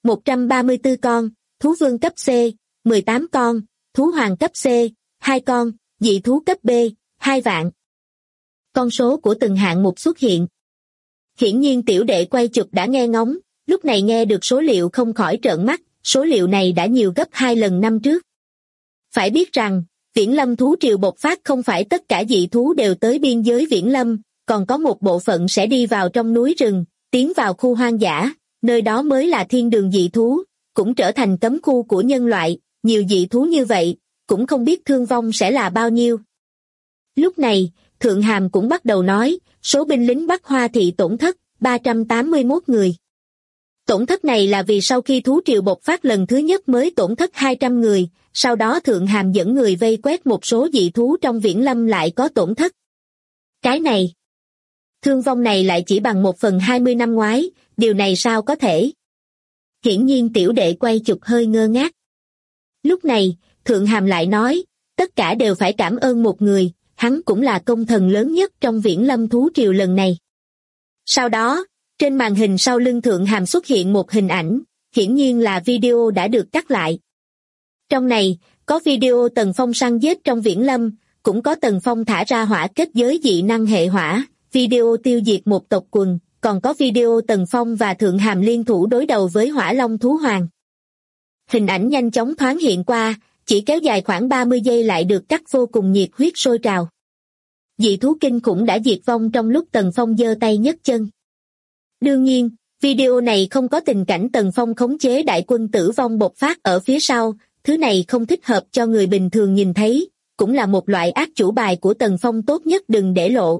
134 con, thú vương cấp C, 18 con, thú hoàng cấp C, 2 con, dị thú cấp B, 2 vạn. Con số của từng hạng mục xuất hiện. Hiển nhiên tiểu đệ quay chụp đã nghe ngóng, lúc này nghe được số liệu không khỏi trợn mắt, số liệu này đã nhiều gấp 2 lần năm trước. Phải biết rằng, Viễn Lâm thú triều bộc phát không phải tất cả dị thú đều tới biên giới Viễn Lâm, còn có một bộ phận sẽ đi vào trong núi rừng, tiến vào khu hoang dã, nơi đó mới là thiên đường dị thú, cũng trở thành cấm khu của nhân loại, nhiều dị thú như vậy, cũng không biết thương vong sẽ là bao nhiêu. Lúc này, Thượng Hàm cũng bắt đầu nói, số binh lính Bắc Hoa Thị tổn thất, 381 người. Tổn thất này là vì sau khi thú triều bộc phát lần thứ nhất mới tổn thất 200 người, sau đó Thượng Hàm dẫn người vây quét một số dị thú trong Viễn Lâm lại có tổn thất. Cái này, thương vong này lại chỉ bằng 1/20 năm ngoái, điều này sao có thể? Hiển nhiên tiểu đệ quay chụp hơi ngơ ngác. Lúc này, Thượng Hàm lại nói, tất cả đều phải cảm ơn một người, hắn cũng là công thần lớn nhất trong Viễn Lâm thú triều lần này. Sau đó, trên màn hình sau lưng Thượng Hàm xuất hiện một hình ảnh, hiển nhiên là video đã được cắt lại. Trong này, có video Tần Phong săn giết trong Viễn Lâm, cũng có Tần Phong thả ra hỏa kết giới dị năng hệ hỏa, video tiêu diệt một tộc quần, còn có video Tần Phong và Thượng Hàm liên thủ đối đầu với Hỏa Long thú hoàng. Hình ảnh nhanh chóng thoáng hiện qua, chỉ kéo dài khoảng 30 giây lại được cắt vô cùng nhiệt huyết sôi trào. Dị thú kinh khủng đã diệt vong trong lúc Tần Phong giơ tay nhấc chân. Đương nhiên, video này không có tình cảnh Tần Phong khống chế đại quân tử vong bộc phát ở phía sau, thứ này không thích hợp cho người bình thường nhìn thấy, cũng là một loại ác chủ bài của Tần Phong tốt nhất đừng để lộ.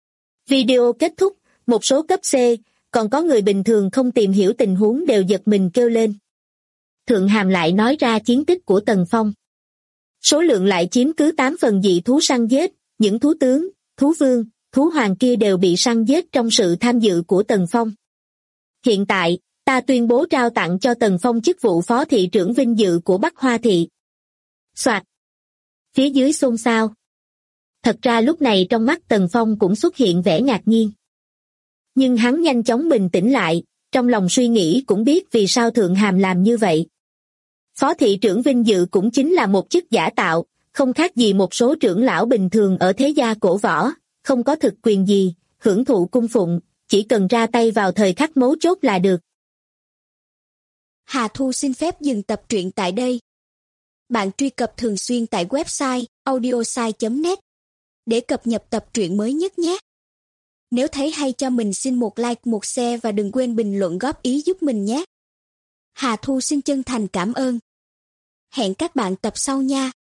Video kết thúc, một số cấp C, còn có người bình thường không tìm hiểu tình huống đều giật mình kêu lên. Thượng Hàm lại nói ra chiến tích của Tần Phong. Số lượng lại chiếm cứ 8 phần dị thú săn giết, những thú tướng, thú vương, thú hoàng kia đều bị săn giết trong sự tham dự của Tần Phong. Hiện tại, ta tuyên bố trao tặng cho Tần Phong chức vụ phó thị trưởng vinh dự của Bắc Hoa Thị. Soạt. Phía dưới xôn xao. Thật ra lúc này trong mắt Tần Phong cũng xuất hiện vẻ ngạc nhiên. Nhưng hắn nhanh chóng bình tĩnh lại, trong lòng suy nghĩ cũng biết vì sao Thượng Hàm làm như vậy. Phó thị trưởng vinh dự cũng chính là một chức giả tạo, không khác gì một số trưởng lão bình thường ở thế gia cổ võ, không có thực quyền gì, hưởng thụ cung phụng, chỉ cần ra tay vào thời khắc mấu chốt là được. Hà Thu xin phép dừng tập truyện tại đây. Bạn truy cập thường xuyên tại website audiosai.net để cập nhật tập truyện mới nhất nhé. Nếu thấy hay cho mình xin một like, một share và đừng quên bình luận góp ý giúp mình nhé. Hà Thu xin chân thành cảm ơn. Hẹn các bạn tập sau nha.